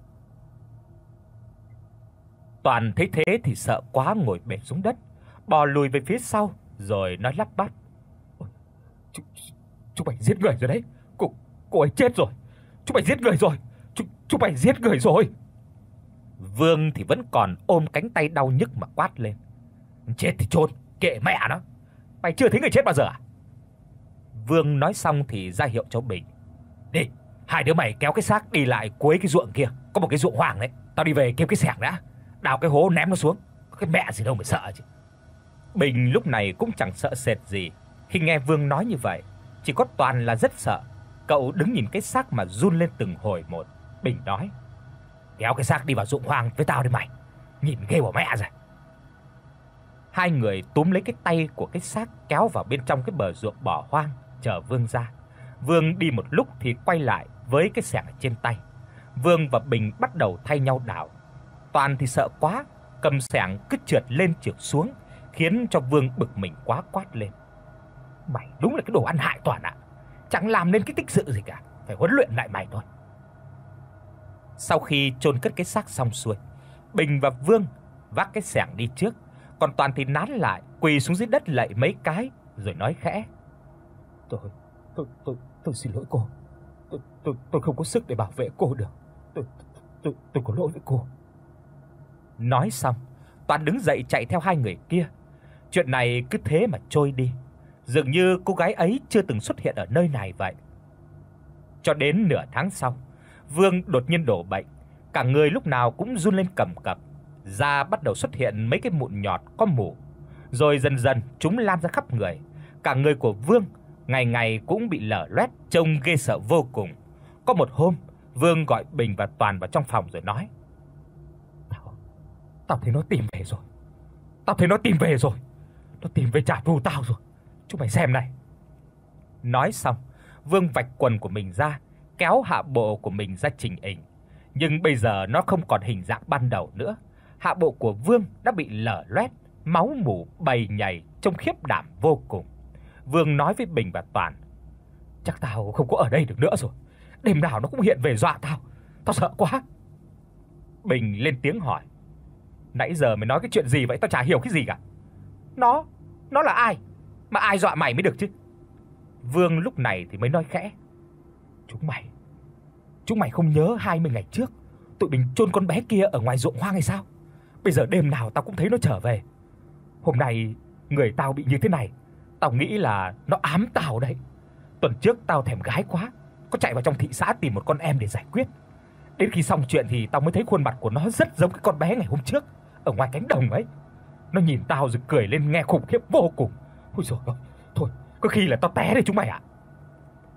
Toàn thấy thế thì sợ quá ngồi bệt xuống đất, bò lùi về phía sau rồi nói lắp bắp: "Chú chú mày giết người rồi đấy. Cô cô ấy chết rồi. Chú mày giết người rồi. Chú chú mày giết người rồi." Vương thì vẫn còn ôm cánh tay đau nhức mà quát lên: "Chết thì chôn, kệ mẹ nó. Mày chưa thấy người chết bao giờ à?" Vương nói xong thì ra hiệu cho Bình: "Đi, hai đứa mày kéo cái xác đi lại cuối cái ruộng kia, có một cái ruộng hoang đấy, tao đi về kiếm cái xẻng đã, đào cái hố ném nó xuống, có cái mẹ gì đâu mà sợ chứ." Bình lúc này cũng chẳng sợ sệt gì khi nghe Vương nói như vậy, chỉ có Toàn là rất sợ. Cậu đứng nhìn cái xác mà run lên từng hồi một. Bình nói: "Kéo cái xác đi vào ruộng hoang với tao đi mày, nhìn ghê bỏ mẹ rồi." Hai người túm lấy cái tay của cái xác kéo vào bên trong cái bờ ruộng bỏ hoang chờ Vương ra. Vương đi một lúc thì quay lại với cái xẻng ở trên tay. Vương và Bình bắt đầu thay nhau đào. Toàn thì sợ quá, cầm xẻng cứ trượt lên trượt xuống, khiến cho Vương bực mình quá quát lên: "Mày đúng là cái đồ ăn hại Toàn ạ. Chẳng làm nên cái tích sự gì cả, phải huấn luyện lại mày thôi." Sau khi chôn cất cái xác xong xuôi, Bình và Vương vác cái xẻng đi trước, còn Toàn thì nán lại, quỳ xuống dưới đất lạy mấy cái rồi nói khẽ: "Tôi tôi tôi tôi xin lỗi cô. Tôi tôi tôi không có sức để bảo vệ cô được. Tôi tôi tôi có lỗi với cô." Nói xong, Toàn đứng dậy chạy theo hai người kia. Chuyện này cứ thế mà trôi đi, dường như cô gái ấy chưa từng xuất hiện ở nơi này vậy. Cho đến nửa tháng sau, Vương đột nhiên đổ bệnh, cả người lúc nào cũng run lên cầm cập, da bắt đầu xuất hiện mấy cái mụn nhọt có mủ, rồi dần dần chúng lan ra khắp người. Cả người của Vương ngày ngày cũng bị lở loét, trông ghê sợ vô cùng. Có một hôm, Vương gọi Bình và Toàn vào trong phòng rồi nói: "Tao tao thấy nó tìm về rồi. Tao thấy nó tìm về rồi. Nó tìm về trả thù tao rồi. Chúng mày xem này." Nói xong, Vương vạch quần của mình ra, kéo hạ bộ của mình ra chỉnh hình. Nhưng bây giờ nó không còn hình dạng ban đầu nữa. Hạ bộ của Vương đã bị lở loét, máu mủ bầy nhầy, trông khiếp đảm vô cùng. Vương nói với Bình và Toàn: "Chắc tao không có ở đây được nữa rồi. Đêm nào nó cũng hiện về dọa tao. Tao sợ quá." Bình lên tiếng hỏi: "Nãy giờ mày nói cái chuyện gì vậy? Tao chả hiểu cái gì cả." "Nó, nó là ai? Mà ai dọa mày mới được chứ?" Vương lúc này thì mới nói khẽ: "Chúng mày, chúng mày không nhớ hai mươi ngày trước tụi mình chôn con bé kia ở ngoài ruộng hoang hay sao? Bây giờ đêm nào tao cũng thấy nó trở về. Hôm nay người tao bị như thế này, tao nghĩ là nó ám tao đấy. Tuần trước tao thèm gái quá, có chạy vào trong thị xã tìm một con em để giải quyết. Đến khi xong chuyện thì tao mới thấy khuôn mặt của nó rất giống cái con bé ngày hôm trước ở ngoài cánh đồng ấy. Nó nhìn tao rồi cười lên nghe khủng khiếp vô cùng. Ôi giời ơi, thôi, có khi là tao té đấy chúng mày ạ."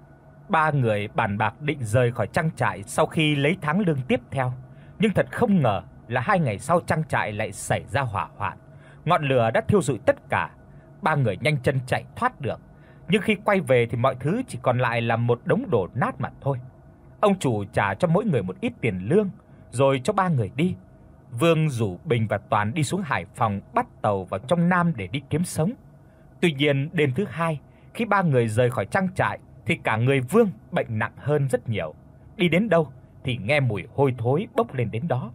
Ba người bàn bạc định rời khỏi trang trại sau khi lấy tháng lương tiếp theo, nhưng thật không ngờ là hai ngày sau trang trại lại xảy ra hỏa hoạn. Ngọn lửa đã thiêu rụi tất cả. Ba người nhanh chân chạy thoát được, nhưng khi quay về thì mọi thứ chỉ còn lại là một đống đổ nát mà thôi. Ông chủ trả cho mỗi người một ít tiền lương rồi cho ba người đi. Vương rủ Bình và Toàn đi xuống Hải Phòng bắt tàu vào trong Nam để đi kiếm sống. Tuy nhiên, đêm thứ hai, khi ba người rời khỏi trang trại thì cả người Vương bệnh nặng hơn rất nhiều. Đi đến đâu thì nghe mùi hôi thối bốc lên đến đó.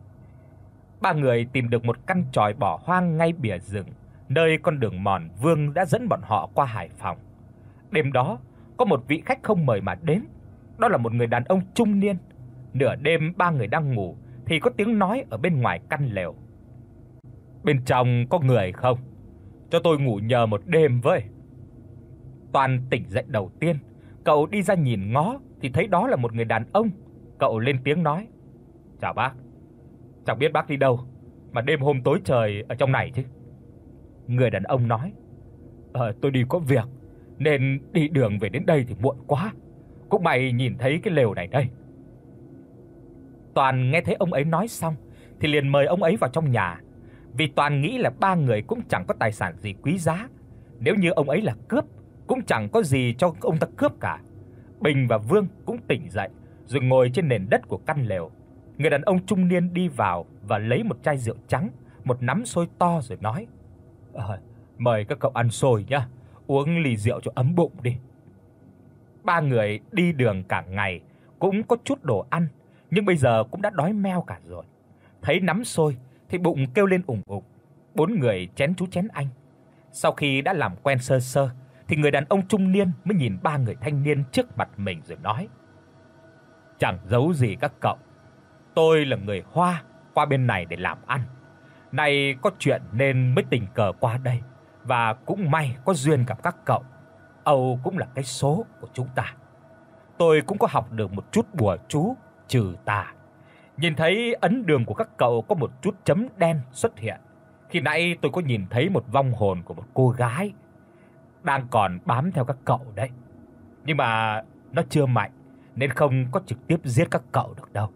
Ba người tìm được một căn chòi bỏ hoang ngay bìa rừng, nơi con đường mòn Vương đã dẫn bọn họ qua Hải Phòng. Đêm đó, có một vị khách không mời mà đến. Đó là một người đàn ông trung niên. Nửa đêm ba người đang ngủ thì có tiếng nói ở bên ngoài căn lều. "Bên trong có người không? Cho tôi ngủ nhờ một đêm với." Toàn tỉnh dậy đầu tiên, cậu đi ra nhìn ngó thì thấy đó là một người đàn ông. Cậu lên tiếng nói: "Chào bác. Chẳng biết bác đi đâu mà đêm hôm tối trời ở trong này chứ?" Người đàn ông nói: "Ờ tôi đi có việc nên đi đường về đến đây thì muộn quá. Cũng may nhìn thấy cái lều này đây." Toàn nghe thấy ông ấy nói xong thì liền mời ông ấy vào trong nhà. Vì Toàn nghĩ là ba người cũng chẳng có tài sản gì quý giá, nếu như ông ấy là cướp cũng chẳng có gì cho ông ta cướp cả. Bình và Vương cũng tỉnh dậy rồi ngồi trên nền đất của căn lều. Người đàn ông trung niên đi vào và lấy một chai rượu trắng, một nắm xôi to rồi nói: "Ờ, mời các cậu ăn xôi nhá, uống ly rượu cho ấm bụng đi." Ba người đi đường cả ngày cũng có chút đồ ăn, nhưng bây giờ cũng đã đói meo cả rồi. Thấy nắm xôi thì bụng kêu lên ủng ục. Bốn người chén chú chén anh. Sau khi đã làm quen sơ sơ thì người đàn ông trung niên mới nhìn ba người thanh niên trước mặt mình rồi nói: "Chẳng giấu gì các cậu, tôi là người Hoa qua bên này để làm ăn. Nay có chuyện nên mới tình cờ qua đây, và cũng may có duyên gặp các cậu. Âu cũng là cái số của chúng ta. Tôi cũng có học được một chút bùa chú trừ tà. Nhìn thấy ấn đường của các cậu có một chút chấm đen xuất hiện. Khi nãy tôi có nhìn thấy một vong hồn của một cô gái đang còn bám theo các cậu đấy. Nhưng mà nó chưa mạnh nên không có trực tiếp giết các cậu được đâu."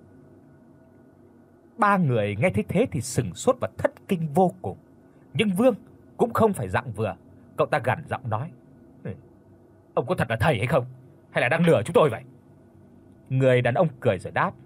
Ba người nghe thấy thế thì sững sốt và thất kinh vô cùng. Nhưng Vương cũng không phải dạng vừa, cậu ta gằn giọng nói: "Ông có thật là thầy hay không? Hay là đang lừa chúng tôi vậy?" Người đàn ông cười rồi đáp: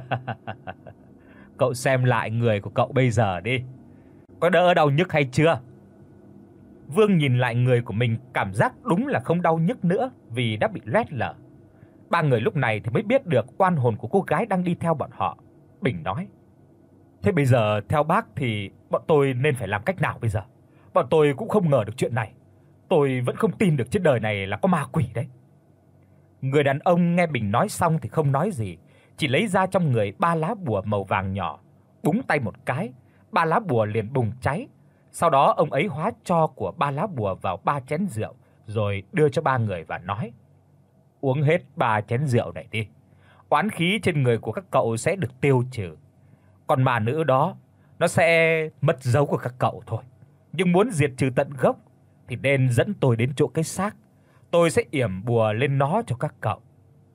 "Cậu xem lại người của cậu bây giờ đi, có đỡ đau nhức hay chưa?" Vương nhìn lại người của mình, cảm giác đúng là không đau nhức nữa vì đã bị loét lở. Ba người lúc này thì mới biết được oan hồn của cô gái đang đi theo bọn họ. Bình nói: "Thế bây giờ theo bác thì bọn tôi nên phải làm cách nào bây giờ? Bọn tôi cũng không ngờ được chuyện này. Tôi vẫn không tin được trên đời này là có ma quỷ đấy." Người đàn ông nghe Bình nói xong thì không nói gì, chỉ lấy ra trong người ba lá bùa màu vàng nhỏ, búng tay một cái, ba lá bùa liền bùng cháy. Sau đó ông ấy hóa tro của ba lá bùa vào ba chén rượu rồi đưa cho ba người và nói: "Uống hết ba chén rượu này đi. Oán khí trên người của các cậu sẽ được tiêu trừ. Còn ma nữ đó nó sẽ mất dấu của các cậu thôi. Nhưng muốn diệt trừ tận gốc thì nên dẫn tôi đến chỗ cái xác. Tôi sẽ yểm bùa lên nó cho các cậu."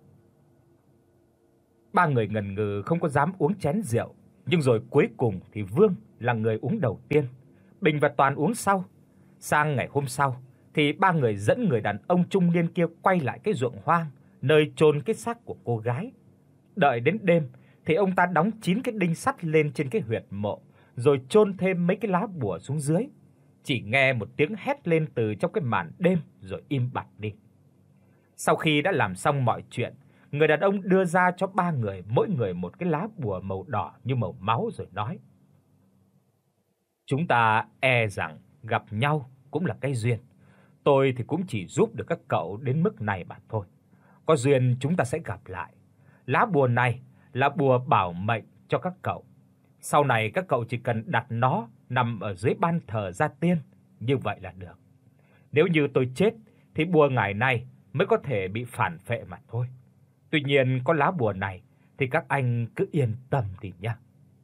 Ba người ngần ngừ không có dám uống chén rượu, nhưng rồi cuối cùng thì Vương là người uống đầu tiên, Bình và Toàn uống sau. Sang ngày hôm sau thì ba người dẫn người đàn ông trung niên kia quay lại cái ruộng hoang nơi chôn cái xác của cô gái. Đợi đến đêm thì ông ta đóng chín cái đinh sắt lên trên cái huyệt mộ, rồi chôn thêm mấy cái lá bùa xuống dưới. Chỉ nghe một tiếng hét lên từ trong cái màn đêm rồi im bặt đi. Sau khi đã làm xong mọi chuyện, người đàn ông đưa ra cho ba người mỗi người một cái lá bùa màu đỏ như màu máu rồi nói: "Chúng ta e rằng gặp nhau cũng là cái duyên. Tôi thì cũng chỉ giúp được các cậu đến mức này mà thôi. Có duyên chúng ta sẽ gặp lại. Lá bùa này là bùa bảo mệnh cho các cậu. Sau này các cậu chỉ cần đặt nó nằm ở dưới ban thờ gia tiên, như vậy là được. Nếu như tôi chết thì bùa ngải này mới có thể bị phản phệ mà thôi. Tuy nhiên có lá bùa này thì các anh cứ yên tâm đi nhé."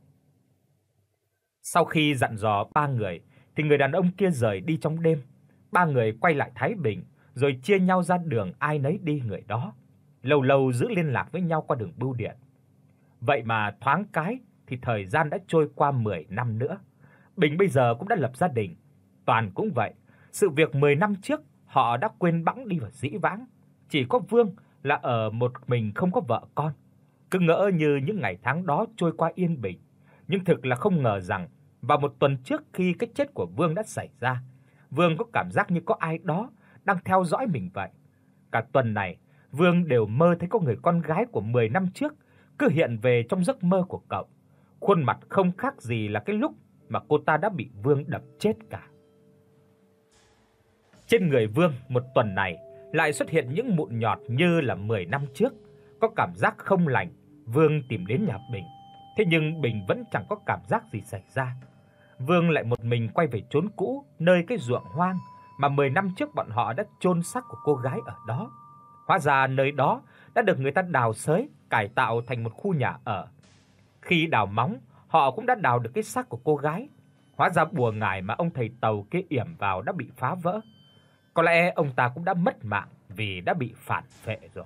Sau khi dặn dò ba người thì người đàn ông kia rời đi trong đêm. Ba người quay lại Thái Bình rồi chia nhau ra đường ai nấy đi người đó. lâu lâu giữ liên lạc với nhau qua đường bưu điện. Vậy mà thoáng cái thì thời gian đã trôi qua mười năm nữa. Bình bây giờ cũng đã lập gia đình, Toàn cũng vậy. Sự việc mười năm trước họ đã quên bẵng đi vào dĩ vãng. Chỉ có Vương là ở một mình không có vợ con. Cứ ngỡ như những ngày tháng đó trôi qua yên bình, nhưng thực là không ngờ rằng vào một tuần trước khi cái chết của Vương đã xảy ra, Vương có cảm giác như có ai đó đang theo dõi mình vậy. Cả tuần này, Vương đều mơ thấy có người con gái của mười năm trước cứ hiện về trong giấc mơ của cậu. Khuôn mặt không khác gì là cái lúc mà cô ta đã bị Vương đập chết cả. Trên người Vương một tuần này lại xuất hiện những mụn nhọt như là mười năm trước. Có cảm giác không lành, Vương tìm đến nhà Bình. Thế nhưng Bình vẫn chẳng có cảm giác gì xảy ra. Vương lại một mình quay về chốn cũ, nơi cái ruộng hoang mà mười năm trước bọn họ đã chôn xác của cô gái ở đó. Hóa ra nơi đó đã được người ta đào xới, cải tạo thành một khu nhà ở. Khi đào móng, họ cũng đã đào được cái xác của cô gái. Hóa ra bùa ngải mà ông thầy Tàu kia yểm vào đã bị phá vỡ. Có lẽ ông ta cũng đã mất mạng vì đã bị phản phệ rồi.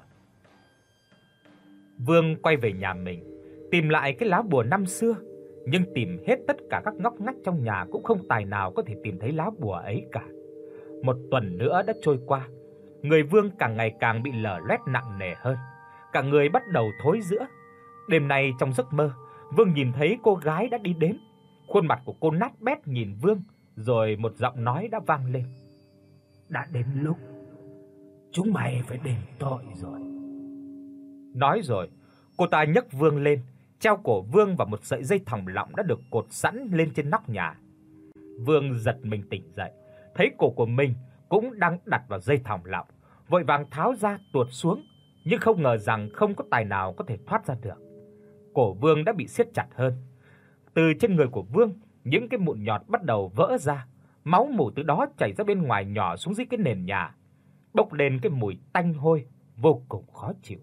Vương quay về nhà mình, tìm lại cái lá bùa năm xưa, nhưng tìm hết tất cả các ngóc ngách trong nhà cũng không tài nào có thể tìm thấy lá bùa ấy cả. Một tuần nữa đã trôi qua, người Vương càng ngày càng bị lở loét nặng nề hơn, cả người bắt đầu thối rữa. Đêm nay trong giấc mơ, Vương nhìn thấy cô gái đã đi đến. Khuôn mặt của cô nát bét nhìn Vương, rồi một giọng nói đã vang lên. Đã đến lúc chúng mày phải đền tội rồi. Nói rồi, cô ta nhấc Vương lên, treo cổ Vương vào một sợi dây thòng lọng đã được cột sẵn lên trên nóc nhà. Vương giật mình tỉnh dậy, thấy cổ của mình cũng đang đặt vào dây thòng lọng, vội vàng tháo ra tuột xuống, nhưng không ngờ rằng không có tài nào có thể thoát ra được. Cổ Vương đã bị siết chặt hơn. Từ trên người của Vương, những cái mụn nhọt bắt đầu vỡ ra, máu mủ từ đó chảy ra bên ngoài nhỏ xuống dưới cái nền nhà, bốc lên cái mùi tanh hôi vô cùng khó chịu.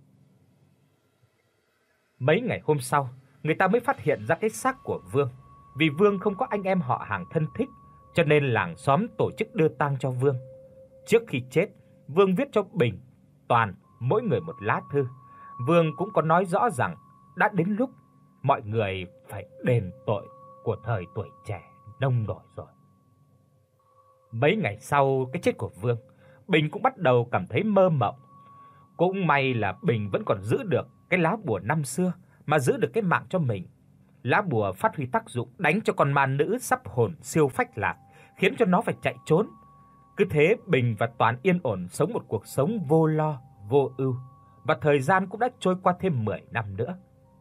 Mấy ngày hôm sau, người ta mới phát hiện ra cái xác của Vương. Vì Vương không có anh em họ hàng thân thích, cho nên làng xóm tổ chức đưa tang cho Vương. Trước khi chết, Vương viết cho Bình, Toàn mỗi người một lá thư. Vương cũng có nói rõ rằng đã đến lúc mọi người phải đền tội của thời tuổi trẻ nông nổi rồi. Mấy ngày sau cái chết của Vương, Bình cũng bắt đầu cảm thấy mơ mộng. Cũng may là Bình vẫn còn giữ được cái lá bùa năm xưa mà giữ được cái mạng cho mình. Lá bùa phát huy tác dụng đánh cho con ma nữ sắp hồn siêu phách lạc, khiến cho nó phải chạy trốn. Cứ thế Bình và Toàn yên ổn sống một cuộc sống vô lo, vô ưu, và thời gian cũng đã trôi qua thêm mười năm nữa.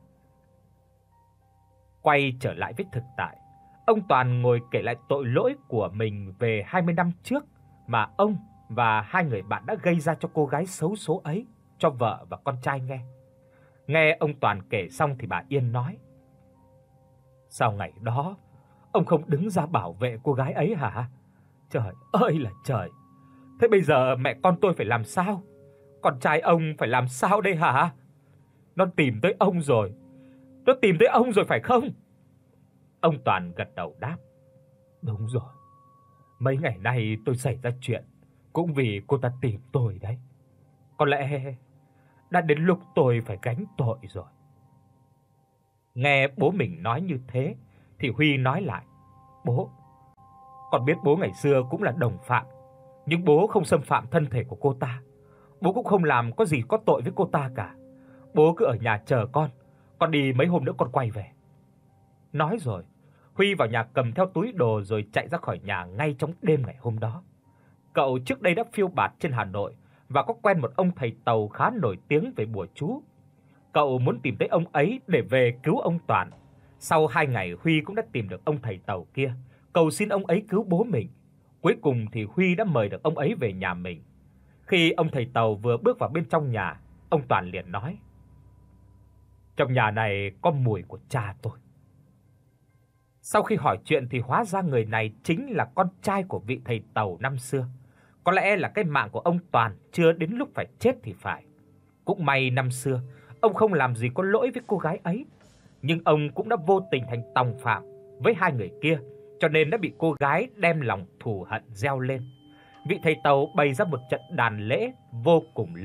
Quay trở lại với thực tại, ông Toàn ngồi kể lại tội lỗi của mình về hai mươi năm trước mà ông và hai người bạn đã gây ra cho cô gái xấu số ấy, cho vợ và con trai nghe. Nghe ông Toàn kể xong thì bà Yên nói: "Sao ngày đó ông không đứng ra bảo vệ cô gái ấy hả? Trời ơi là trời. Thế bây giờ mẹ con tôi phải làm sao? Con trai ông phải làm sao đây hả? Nó tìm tới ông rồi. Nó tìm tới ông rồi phải không?" Ông Toàn gật đầu đáp: "Đúng rồi. Mấy ngày nay tôi xảy ra chuyện cũng vì cô ta tìm tôi đấy. Có lẽ đã đến lúc tôi phải gánh tội rồi." Nghe bố mình nói như thế thì Huy nói lại: "Bố, con biết bố ngày xưa cũng là đồng phạm, nhưng bố không xâm phạm thân thể của cô ta. Bố cũng không làm có gì có tội với cô ta cả. Bố cứ ở nhà chờ con, con đi mấy hôm nữa con quay về." Nói rồi, Huy vào nhà cầm theo túi đồ rồi chạy ra khỏi nhà ngay trong đêm ngày hôm đó. Cậu trước đây đã phiêu bạt trên Hà Nội và có quen một ông thầy Tàu khá nổi tiếng về bùa chú. Cậu muốn tìm tới ông ấy để về cứu ông Toàn. Sau hai ngày Huy cũng đã tìm được ông thầy Tàu kia, cầu xin ông ấy cứu bố mình. Cuối cùng thì Huy đã mời được ông ấy về nhà mình. Khi ông thầy Tàu vừa bước vào bên trong nhà, ông Toàn liền nói: "Trong nhà này có mùi của cha tôi." Sau khi hỏi chuyện thì hóa ra người này chính là con trai của vị thầy Tàu năm xưa. Có lẽ là cái mạng của ông Toàn chưa đến lúc phải chết thì phải. Cũng may năm xưa ông không làm gì có lỗi với cô gái ấy, nhưng ông cũng đã vô tình thành tòng phạm với hai người kia, cho nên đã bị cô gái đem lòng thù hận gieo lên. Vị thầy Tàu bày ra một trận đàn lễ vô cùng lớn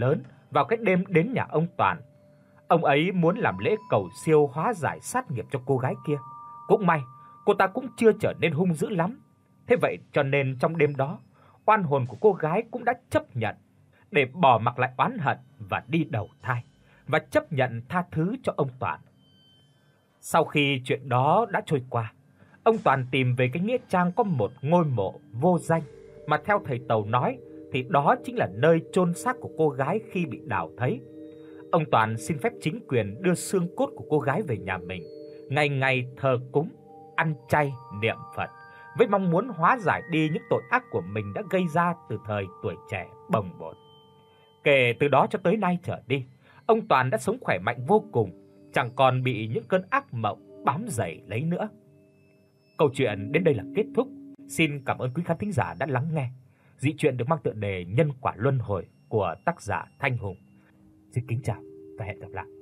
vào cái đêm đến nhà ông Toàn. Ông ấy muốn làm lễ cầu siêu hóa giải sát nghiệp cho cô gái kia. Cũng may, cô ta cũng chưa trở nên hung dữ lắm. Thế vậy cho nên trong đêm đó, oan hồn của cô gái cũng đã chấp nhận để bỏ mặc lại oán hận và đi đầu thai, và chấp nhận tha thứ cho ông Toàn. Sau khi chuyện đó đã trôi qua, ông Toàn tìm về cái nghĩa trang có một ngôi mộ vô danh mà theo thầy Tàu nói thì đó chính là nơi chôn xác của cô gái khi bị đào thấy. Ông Toàn xin phép chính quyền đưa xương cốt của cô gái về nhà mình, ngày ngày thờ cúng, ăn chay, niệm Phật, với mong muốn hóa giải đi những tội ác của mình đã gây ra từ thời tuổi trẻ bồng bột. Kể từ đó cho tới nay trở đi, ông Toàn đã sống khỏe mạnh vô cùng, chẳng còn bị những cơn ác mộng bám rầy lấy nữa. Câu chuyện đến đây là kết thúc. Xin cảm ơn quý khán thính giả đã lắng nghe. Dị truyện được mang tựa đề Nhân quả luân hồi của tác giả Thanh Hùng. Xin kính chào và hẹn gặp lại.